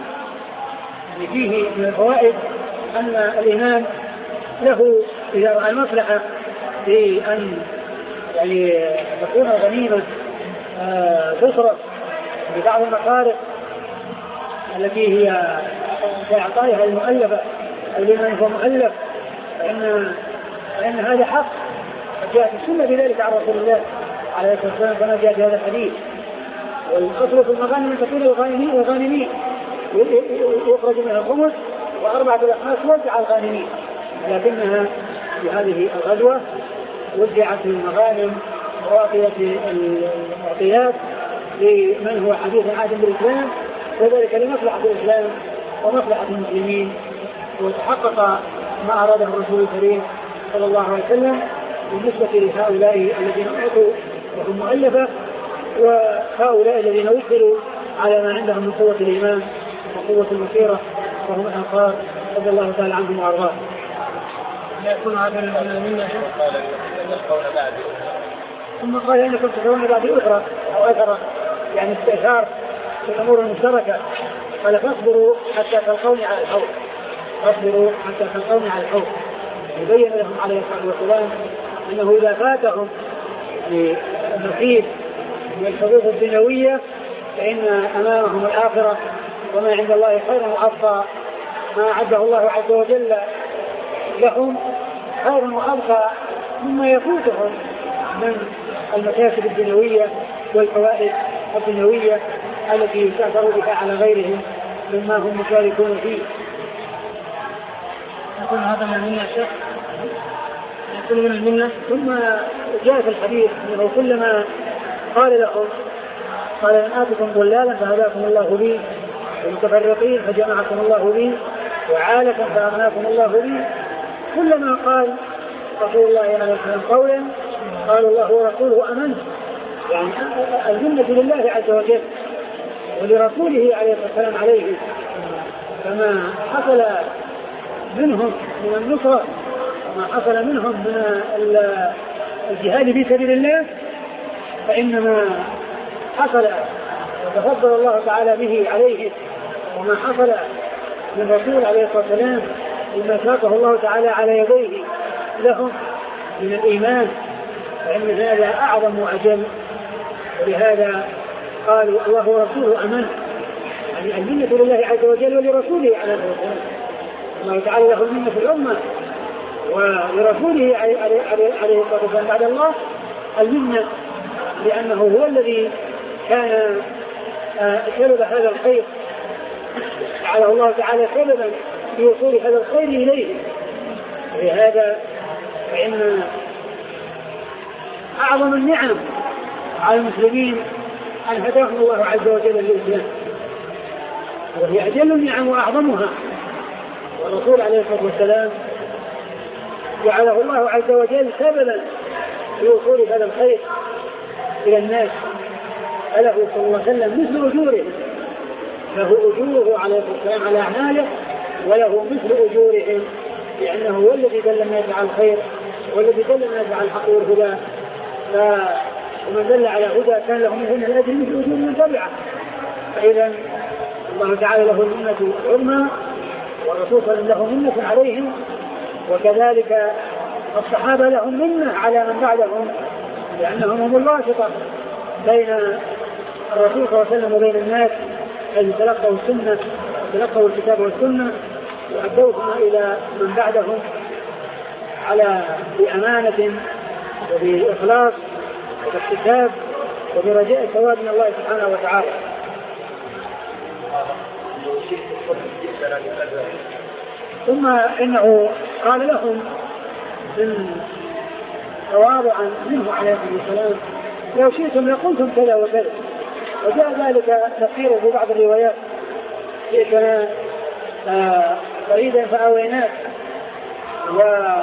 فيه من الفوائد أن الإمام له إذا رأى المصلحة في أن يعني تكون غنيمة تصرف ببعض المصارف التي هي كإعطائها المؤلفة أو لمن هو مؤلف، فإن, فإن هذا حق. فجاءت السنة بذلك عن رسول الله عليه الصلاة والسلام كما جاء في هذا الحديث. والأصل في المغانم أن تكون الغانمين يخرج منها الخمس وأربعة الأخماس وزع الغانمين، لكنها في هذه الغزوة وزعت المغانم وأعطيت المعطيات لمن هو حديث عهد بالإسلام، وذلك لمصلحة الإسلام ومصلحة المسلمين، وتحقق ما أراده الرسول الكريم صلى الله عليه وسلم بالنسبة لهؤلاء الذين أعطوا وهم مؤلفة، وهؤلاء الذين وكلوا على ما عندهم من قوة الإيمان وقوة المسيرة وهم الأنصار رضي الله تعالى عنهم وأرضاهم. لا يكون هذا منا ثم قال إنكم تدعون بعد أخرى أو أثرة، يعني استئثار في الأمور المشتركة. قال فاصبروا حتى تلقوني على الحوض، فاصبروا حتى تلقوني على الحوض. يبين لهم عليه الصلاة والسلام أنه إذا فاتهم النصيب من الحظوظ الدنيوية فإن أمامهم الآخرة، وما عند الله خير وأبقى، ما أعده الله عز وجل لهم خير وأبقى مما يفوتهم من المكاسب الدنيوية والفوائد الدنيوية التي يستأثروا بها على غيرهم مما هم مشاركون فيه. يقول هذا من المنة الشيخ، يقول من المنة. ثم جاء في الحديث أنه كلما قال لهم قال إن آتكم ضلالا فهداكم الله بي، ومتفرقين فجمعكم الله بي، وعالة فأغناكم الله بي، كلما قال رسول الله عليه وسلم قولا قال الله ورسوله أمنت، يعني الجنة لله عز وجل ولرسوله عليه الصلاة والسلام عليه. فما حصل منهم من النصرة وما حصل منهم من الجهاد في سبيل الله فإنما حصل وتفضل الله تعالى به عليه، وما حصل من رسول عليه الصلاة والسلام لما شاقه الله تعالى على يديه لهم من الإيمان، فإن هذا أعظم وأجل. ولهذا قالوا الله ورسوله أمن، يعني المنة لله عز وجل ولرسوله عليه الصلاة والسلام. الله تعالى له المنة في الأمة ولرسوله عليه الصلاة والسلام بعد الله المنة، لأنه هو الذي كان سبب هذا الخير، جعله الله تعالى سببا في وصول هذا الخير إليه. ولهذا فإن أعظم النعم على المسلمين أن هداهم الله عز وجل للإسلام، وهي أجل النعم وأعظمها. والرسول عليه الصلاة والسلام جعله الله عز وجل سببا في وصول هذا الخير إلى الناس، فله صلى الله عليه وسلم مثل أجورهم، له أجوره عليه الصلاة والسلام على أعماله وله مثل أجورهم، لأنه هو الذي دل الناس على الخير والذي دل الناس على الحق والهدى. فمن دل على هدى كان له من الأجر مثل أجور من تبعه. فإذا الله تعالى له المنة العظمى والرسول له منة عليهم، وكذلك الصحابة لهم منة على من بعدهم، لأنهم هم الواسطة بين الرسول صلى الله عليه وسلم وبين الناس الذين تلقوا السنة تلقوا الكتاب والسنة وأدوهما إلى من بعدهم على بأمانة وبإخلاص وباحتساب وبرجاء الثواب من الله سبحانه وتعالى. ثم إنه قال لهم من تواضعا منه عليه الصلاة والسلام لو شئتم لقلتم كذا وكذا، وجاء ذلك نصيره في بعض الروايات جئتنا فريدا فأويناك و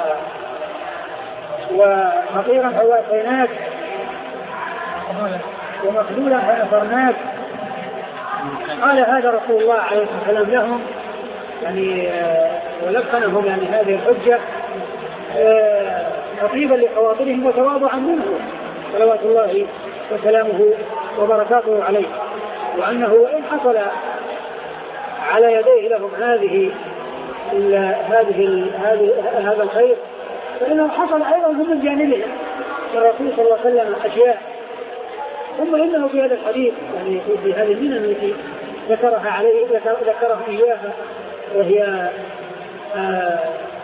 وفقيرا فواسيناك ومخذولا فنصرناك. قال هذا رسول الله عليه الصلاة والسلام لهم يعني ولقنهم يعني هذه الحجة تطيبا لخواطرهم وتواضعا منه صلوات الله وسلامه وبركاته عليه، وأنه وإن حصل على يديه لهم هذه هذه هذا الخير فإنه حصل أيضا من جانبهم الرسول صلى الله عليه وسلم أشياء. ثم إنه في هذا الحديث يعني في هذه المنن التي ذكرها عليه ذكرها إياها وهي آه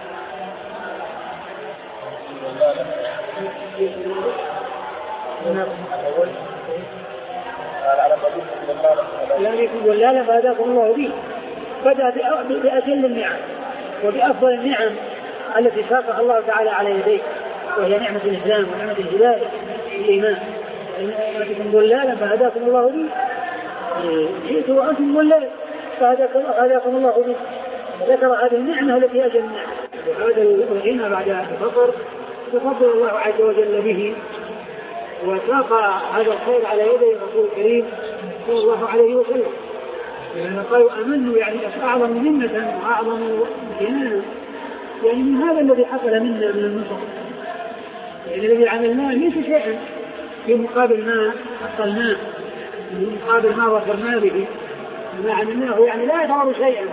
يعني يقول لا فهداكم الله به، بدأ بأجل النعم وبأفضل النعم التي ساقها الله تعالى على يديه، وهي نعمة الإسلام ونعمة الهداية الإيمان. أنتم ضلالا فهداكم الله به، جئت وأنتم ضلال فهداكم الله به. ذكر هذه النعمة التي أجل النعمة، وهذا الغنى بعد الفقر تفضل الله عز وجل به وساق هذا الخير على يدي الرسول الكريم صلى الله عليه وسلم. لأن قالوا أمنوا يعني أعظم منة وأعظم امتنانا يعني من هذا الذي حصل منا من النصر، يعني الذي عملناه ليس شيئا في مقابل ما حصلناه، في مقابل ما وصلنا به، ما عملناه يعني لا يعتبر شيئا.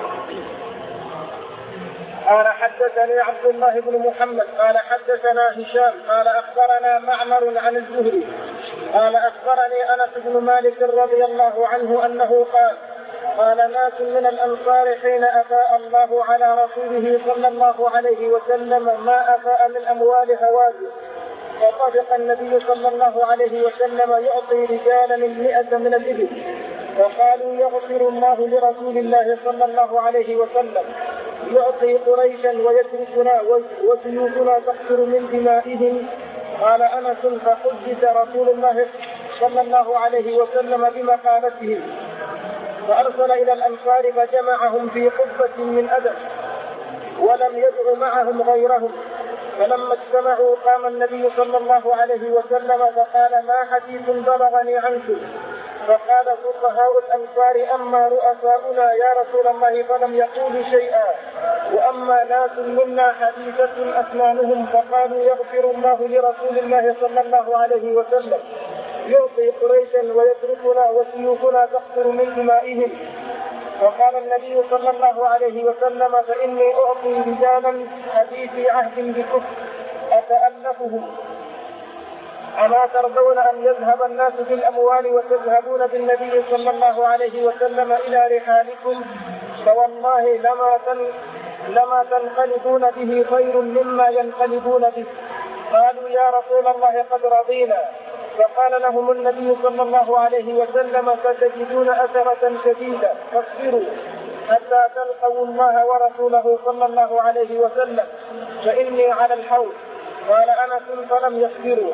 قال حدثني عبد الله بن محمد قال حدثنا هشام قال أخبرنا معمر عن الزهري قال أخبرني أنس بن مالك رضي الله عنه أنه قال قال ناس من الأنصار حين أفاء الله على رسوله صلى الله عليه وسلم ما أفاء من أموال هوازن، فطفق النبي صلى الله عليه وسلم يعطي رجالا المئة من الإبل، وقالوا يغفر الله لرسول الله صلى الله عليه وسلم يعطي قريشا ويتركنا وسيوفنا تقطر من دمائهم. قال أنس فحدث رسول الله صلى الله عليه وسلم بمقالته فأرسل إلى الأنصار فجمعهم في قبة من أدم ولم يدع معهم غيرهم، فلما اجتمعوا قام النبي صلى الله عليه وسلم فقال ما حديث بلغني عنكم؟ فقال فقهاء الأنصار أما رؤساؤنا يا رسول الله فلم يقولوا شيئا، وأما ناس منا حديثة أسنانهم فقالوا يغفر الله لرسول الله صلى الله عليه وسلم يعطي قريشا ويتركنا وسيوفنا تقطر من دمائهم. فقال النبي صلى الله عليه وسلم فإني أعطي رجالا حديثي عهد بكفر أتألفهم، أما ترضون أن يذهب الناس بالأموال وتذهبون بالنبي صلى الله عليه وسلم إلى رحالكم؟ فوالله لما تن لما تنقلبون به خير مما ينقلبون به. قالوا يا رسول الله قد رضينا. فقال لهم النبي صلى الله عليه وسلم فتجدون أثرة شديدة فاصبروا حتى تلقوا الله ورسوله صلى الله عليه وسلم فإني على الحوض. قال أنس فلم يصبروا.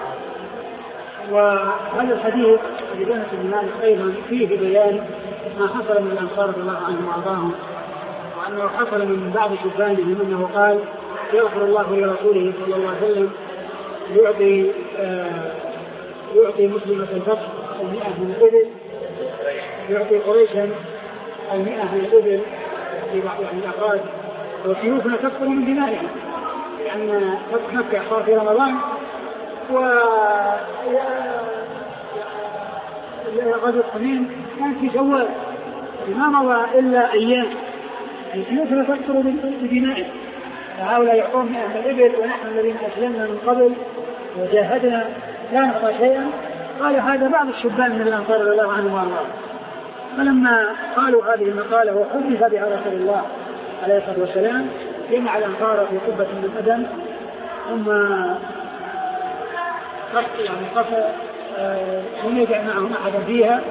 وهذا الحديث لأنس بن مالك أيضا فيه بيان ما حصل من الأنصار رضي الله عنهم وأرضاهم، وأنه حصل من بعض شبانهم أنه قال يغفر الله لرسوله صلى الله عليه وسلم يعطي آه يعطي مسلمة الفتح المئة من الإبل، يعطي قريشا المئة من الإبل في بعض الأفراد، وسيوفنا تكثر من دمائهم، لأن فتح مكة صار في رمضان وغزوة حنين كان في شوال ما مضى إلا أيام، سيوفنا تكثر بدمائهم، فهؤلاء يعطون مئة من الإبل ونحن الذين أسلمنا من قبل وجاهدنا لا نعطى شيئا. قال هذا بعض الشبان من الأنصار رضي الله عنهم وارضاهم. فلما قالوا هذه المقالة وحدث بها رسول الله عليه الصلاة والسلام جمع الأنصار في قبة من أدم، ثم قف يعني قف لم يجع معهم أحدا فيها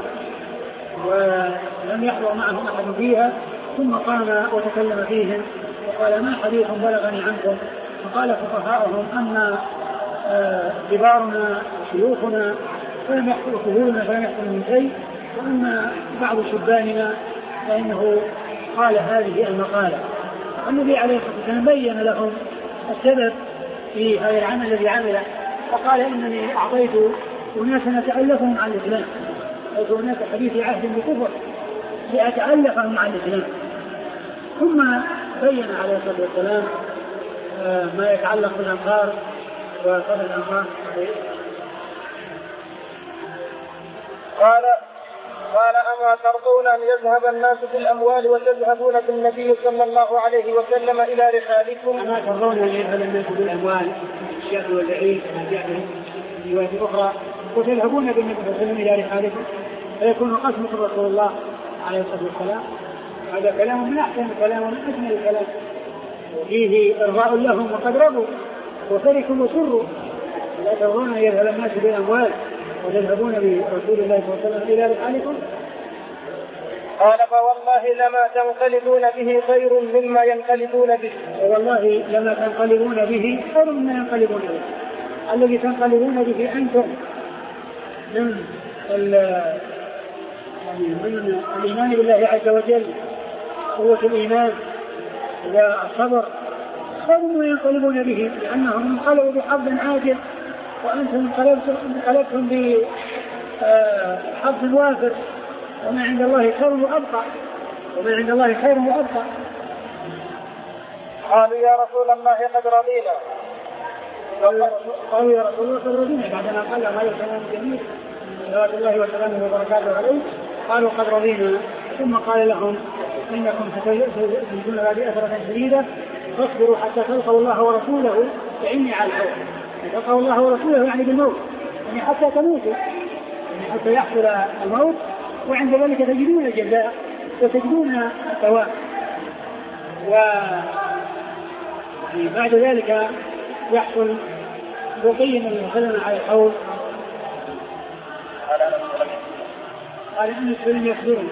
ولم يحضر معهم أحد فيها، ثم قام وتكلم فيهم وقال ما حديث بلغني عنكم؟ فقال فقهاؤهم أما كبارنا وشيوخنا فلم يحصل كهولنا فلم يحصل من شيء، وأما بعض شباننا فإنه قال هذه المقالة. النبي عليه الصلاة والسلام بين لهم السبب في هذا العمل الذي عمله، فقال إنني أعطيت أناسا أتألفهم عن الإسلام، أعطيت أناس حديث عهد بكفر لأتألفهم عن الإسلام. ثم بين عليه الصلاة والسلام ما يتعلق بالأنصار وفضل الأنصار. قال قال أما ترضون أن يذهب الناس بالأموال وتذهبون بالنبي صلى الله عليه وسلم إلى رحالكم؟ أما ترضون أن يذهب الناس بالأموال الشيخ والبعيد في رواية أخرى وتذهبون بالنبي صلى الله عليه وسلم إلى رحالكم، فيكون قسمة رسول الله عليه الصلاة والسلام هذا كلام من أحسن كلام ومن أجمل الكلام، وفيه إرضاء لهم وقد رضوا وفرحوا وسروا. لا ترضون أن يذهب الناس بالأموال وتذهبون برسول الله صلى الله عليه وسلم إلى رحالكم؟ قال فوالله لما تنقلبون به خير مما ينقلبون به. والله لما تنقلبون به خير مما ينقلبون به. الذي تنقلبون به أنتم من من الإيمان بالله عز وجل، قوة الإيمان والصبر خير ما ينقلبون به، لأنهم انقلبوا بحظ عاجل وأنتم انقلبتم بحظ وافر، وما عند الله خير وأبقى، وما عند الله خير وأبقى. قالوا يا رسول الله قد رضينا. قالوا يا رسول الله قد رضينا بعدما قال ما يسلم جميل صلوات الله وسلامه وبركاته عليه، قالوا قد رضينا. ثم قال لهم إنكم ستجدون هذه أثرة شديدة فاصبروا حتى تلقوا الله ورسوله فإني على الحوض. تلقوا الله ورسوله يعني بالموت، يعني حتى تموتوا، يعني حتى يحصل الموت، وعند ذلك تجدون الجزاء وتجدون الثواب. وبعد ذلك يحصل بقي من الخلنا على الحوض. قال إن السلم يخبرون.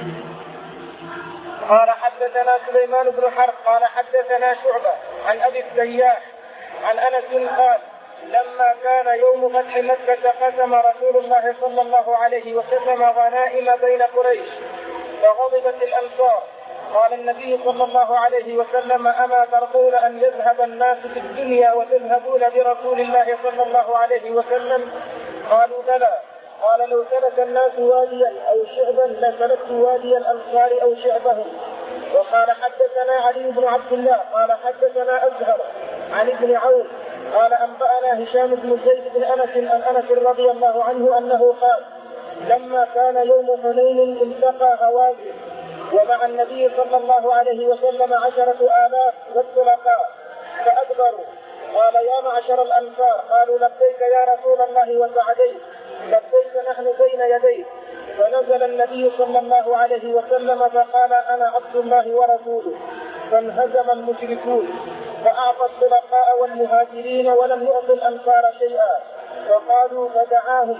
قال حدثنا سليمان بن حرب قال حدثنا شعبة عن أبي السياح عن أنس قال لما كان يوم فتح مكة قسم رسول الله صلى الله عليه وسلم غنائم بين قريش فغضبت الأنصار. قال النبي صلى الله عليه وسلم أما ترضون أن يذهب الناس في الدنيا وتذهبون برسول الله صلى الله عليه وسلم؟ قالوا بلى. قال لو سلك الناس واديا أو شعبا لسلكت وادي الأنصار أو شعبهم. وقال حدثنا علي بن عبد الله قال حدثنا أزهر عن ابن عون قال أنبأنا هشام بن زيد بن أنس عن أنس رضي الله عنه أنه قال لما كان يوم حنين التقى هوازن ومع النبي صلى الله عليه وسلم عشرة آلاف والطلقاء فأدبروا. قال يا معشر الأنصار قالوا لبيك يا رسول الله وسعديك، لبيك نحن بين يديك. فنزل النبي صلى الله عليه وسلم فقال أنا عبد الله ورسوله. فانهزم المشركون فأعطى الطلقاء والمهاجرين ولم يعطي الأنصار شيئا. فقالوا فدعاهم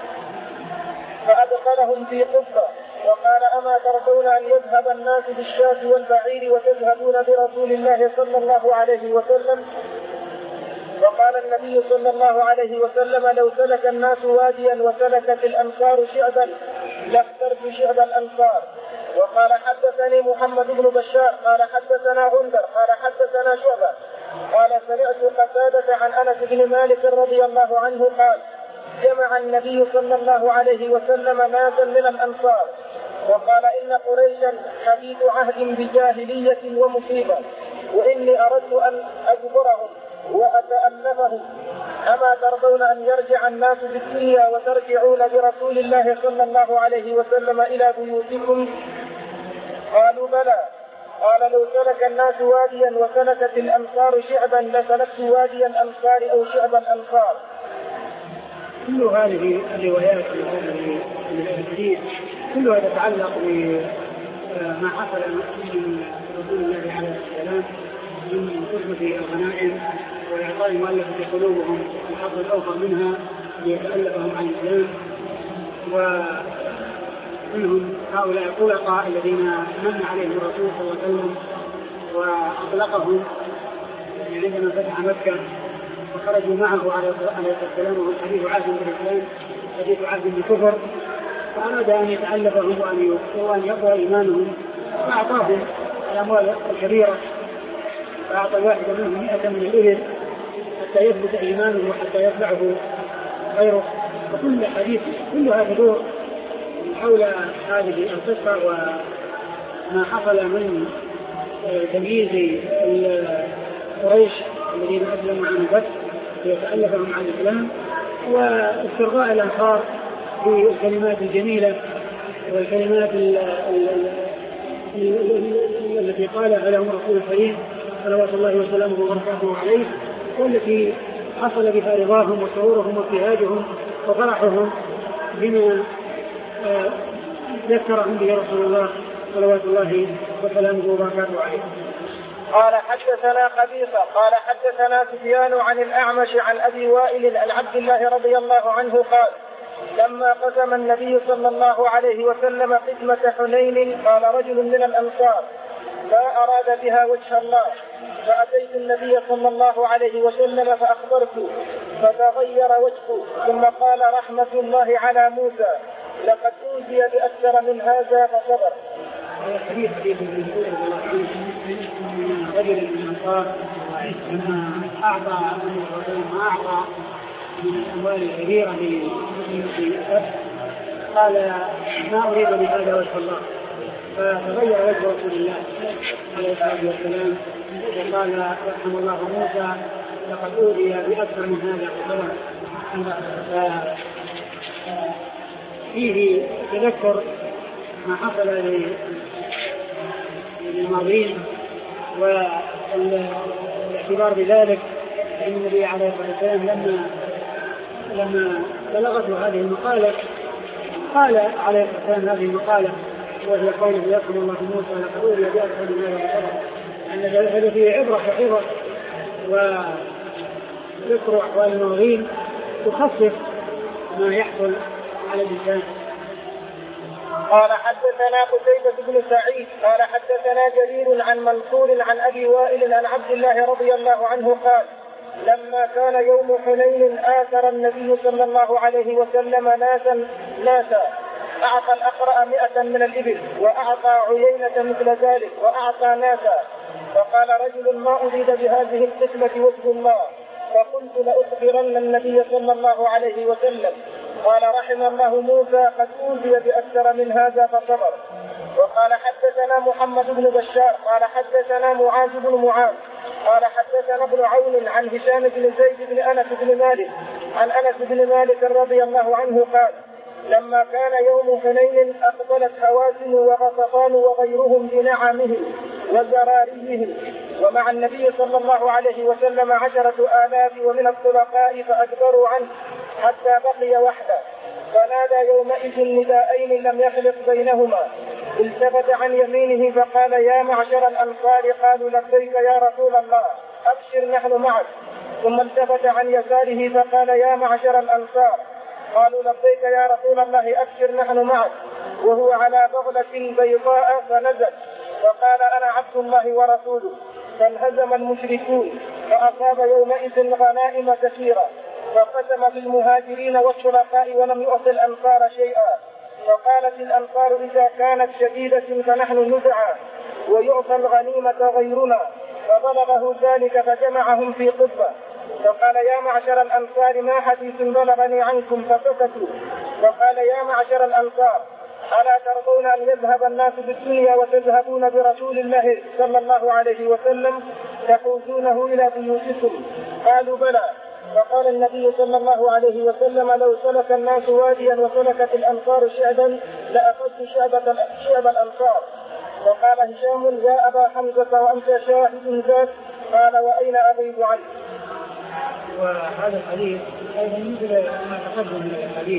فأدخلهم في قبة وقال أما ترضون أن يذهب الناس بالشاة والبعير وتذهبون برسول الله صلى الله عليه وسلم؟ وقال النبي صلى الله عليه وسلم لو سلك الناس واديا وسلكت الأنصار شعبا لاخترت شعب الأنصار. وقال حدثني محمد بن بشار قال حدثنا غندر قال حدثنا شعبة قال سمعت قتادة عن أنس بن مالك رضي الله عنه قال جمع النبي صلى الله عليه وسلم ناسا من الأنصار وقال إن قريشا حديث عهد بجاهلية ومصيبة وإني أردت أن أجبرهم وأتألفهم. أما ترضون أن يرجع الناس بالدنيا وترجعون برسول الله صلى الله عليه وسلم إلى بيوتكم؟ قالوا بلى. قال لو سلك الناس واديا وسلكت الأنصار شعبا لسلكت وادي الأنصار أو شعب الأنصار. كل هذه الروايات من الحديث كلها تتعلق بما حصل من رسول الله عليه السلام من قسمة الغنائم وإعطاء مؤلفة قلوبهم الحظ الأوفر منها ليتألفهم عن الإسلام. ومنهم هؤلاء الطلقاء الذين من عليهم الرسول صلى الله عليه وسلم وأطلقهم عندما فتح مكة وخرجوا معه عليه السلام وهم حديث عهد بالإسلام حديث عهد بالكفر، فأراد أن يتألفهم وأن يقوى إيمانهم فأعطاهم الأموال الكبيرة، فأعطى الواحد منهم مئة من الإبل حتى يثبت إيمانه وحتى يتبعه غيره. وكل حديث كلها تدور حول هذه القصة وما حصل من تمييز قريش الذين أسلموا عن الفتح ليتألفهم عن الإسلام واسترضاء الأنصار بالكلمات الجميلة والكلمات التي قالها لهم رسول الكريم صلوات الله وسلامه وبركاته عليه، والتي حصل بها رضاهم وسرورهم وابتهاجهم وفرحهم بما ذكرهم به رسول الله صلوات الله وسلامه وبركاته عليه. قال حدثنا قبيصة قال حدثنا سفيان عن الأعمش عن أبي وائل عن عبد الله رضي الله عنه قال لما قسم النبي صلى الله عليه وسلم قسمة حنين قال رجل من الأنصار ما أراد بها وجه الله، فأتيت النبي صلى الله عليه وسلم فأخبرته فتغير وجهه ثم قال رحمة الله على موسى لقد أوذي بأكثر من هذا فصبر. هذا حديث حديث من رجل من الأنصار لما أعطى ما أعطى من الأموال الكبيرة لمسلم قال ما أريد بهذا وجه الله، فتغير وجه رسول الله عليه الصلاة والسلام وقال رحم الله موسى لقد أوذي بأكثر من هذا وسلم. فيه تذكر ما حصل للماضين والاعتبار بذلك أن النبي عليه الصلاة والسلام لما لما بلغته هذه المقالة قال عليه الصلاة والسلام هذه المقالة وهي قوله يرحم الله موسى لقد أوذي بأكثر من هذا وسلم، أن ذلك فيه عبرة وعظة وذكر أحوال الماضين تخفف ما يحصل على الإنسان. قال حدثنا قتيبة بن سعيد قال حدثنا جرير عن منصور عن أبي وائل عن عبد الله رضي الله عنه قال لما كان يوم حنين آثر النبي صلى الله عليه وسلم ناسا ناسا أعطى الأقرأ مئة من الإبل وأعطى عيينة مثل ذلك وأعطى ناسا، فقال رجل ما أريد بهذه القسمة وجه الله، فقلت لأخبرن النبي صلى الله عليه وسلم. قال رحم الله موسى قد أوذي بأكثر من هذا فصبر. وقال حدثنا محمد بن بشار قال حدثنا معاذ بن معاذ قال حدثنا ابن عون عن هشام بن زيد بن أنس بن مالك عن أنس بن مالك رضي الله عنه قال لما كان يوم حنين أقبلت هوازن وغطفان وغيرهم بنعمهم وزراريهم ومع النبي صلى الله عليه وسلم عشرة آلاف ومن الطلقاء فأجبروا عنه حتى بقي وحده، فنادى يومئذ نداءين لم يخلق بينهما، التفت عن يمينه فقال يا معشر الأنصار قالوا لبيك يا رسول الله أبشر نحن معك، ثم التفت عن يساره فقال يا معشر الأنصار قالوا لبيك يا رسول الله أبشر نحن معك، وهو على بغلة بيضاء فنزل وقال أنا عبد الله ورسوله، فانهزم المشركون فأصاب يومئذ غنائم كثيرة فقسم بالمهاجرين والشركاء ولم يعط الأنصار شيئا، فقالت الأنصار إذا كانت شديدة فنحن ندعى ويعطى الغنيمة غيرنا، فبلغه ذلك فجمعهم في قبة فقال يا معشر الأنصار ما حديث بلغني عنكم فسكتوا، فقال يا معشر الأنصار ألا ترضون أن يذهب الناس بالدنيا وتذهبون برسول الله صلى الله عليه وسلم تحوزونه إلى بيوتكم؟ قالوا بلى. فقال النبي صلى الله عليه وسلم لو سلك الناس واديا وسلكت الأنصار شعبا لأخذت شعب الأنصار. وقال هشام يا أبا حمزة وأنت شاهد ذات، قال وأين أغيب عنه؟ وهذا الحديث أيضا مثل ما تقدم من الحديث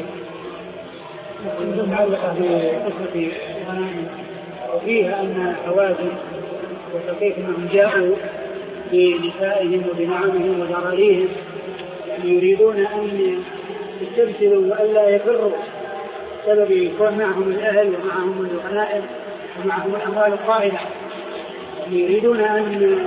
متعلقة بقصة الغنائم، وفيها أن حوازن وثقيف أنهم جاءوا بنسائهم وبنعمهم وذراريهم يريدون أن يستبسلوا وألا يفروا بسبب يكون معهم الأهل ومعهم الغنائم ومعهم الأموال الطائلة، يريدون أن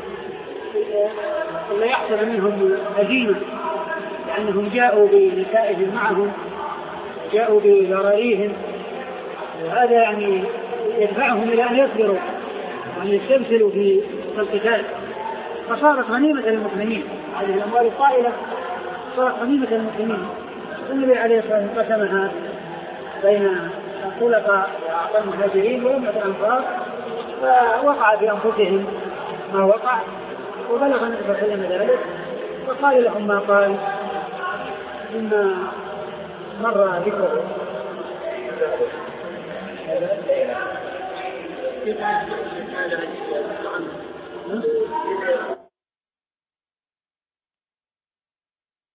لا يحصل منهم هزيمة لأنهم جاءوا بنسائهم معهم جاءوا بذراريهم، وهذا يعني يدفعهم إلى أن يصبروا وأن يستبسلوا في القتال، فصارت غنيمة للمؤمنين. هذه الأموال الطائلة صارت غنيمة للمؤمنين، النبي عليه الصلاة والسلام قسمها بين الطلقاء وأعطى المهاجرين وأمة الأنصار، فوقع بأنفسهم ما وقع، وبلغ النبي صلى الله عليه وسلم ذلك وقال لهم ما قال مما مر ذكره.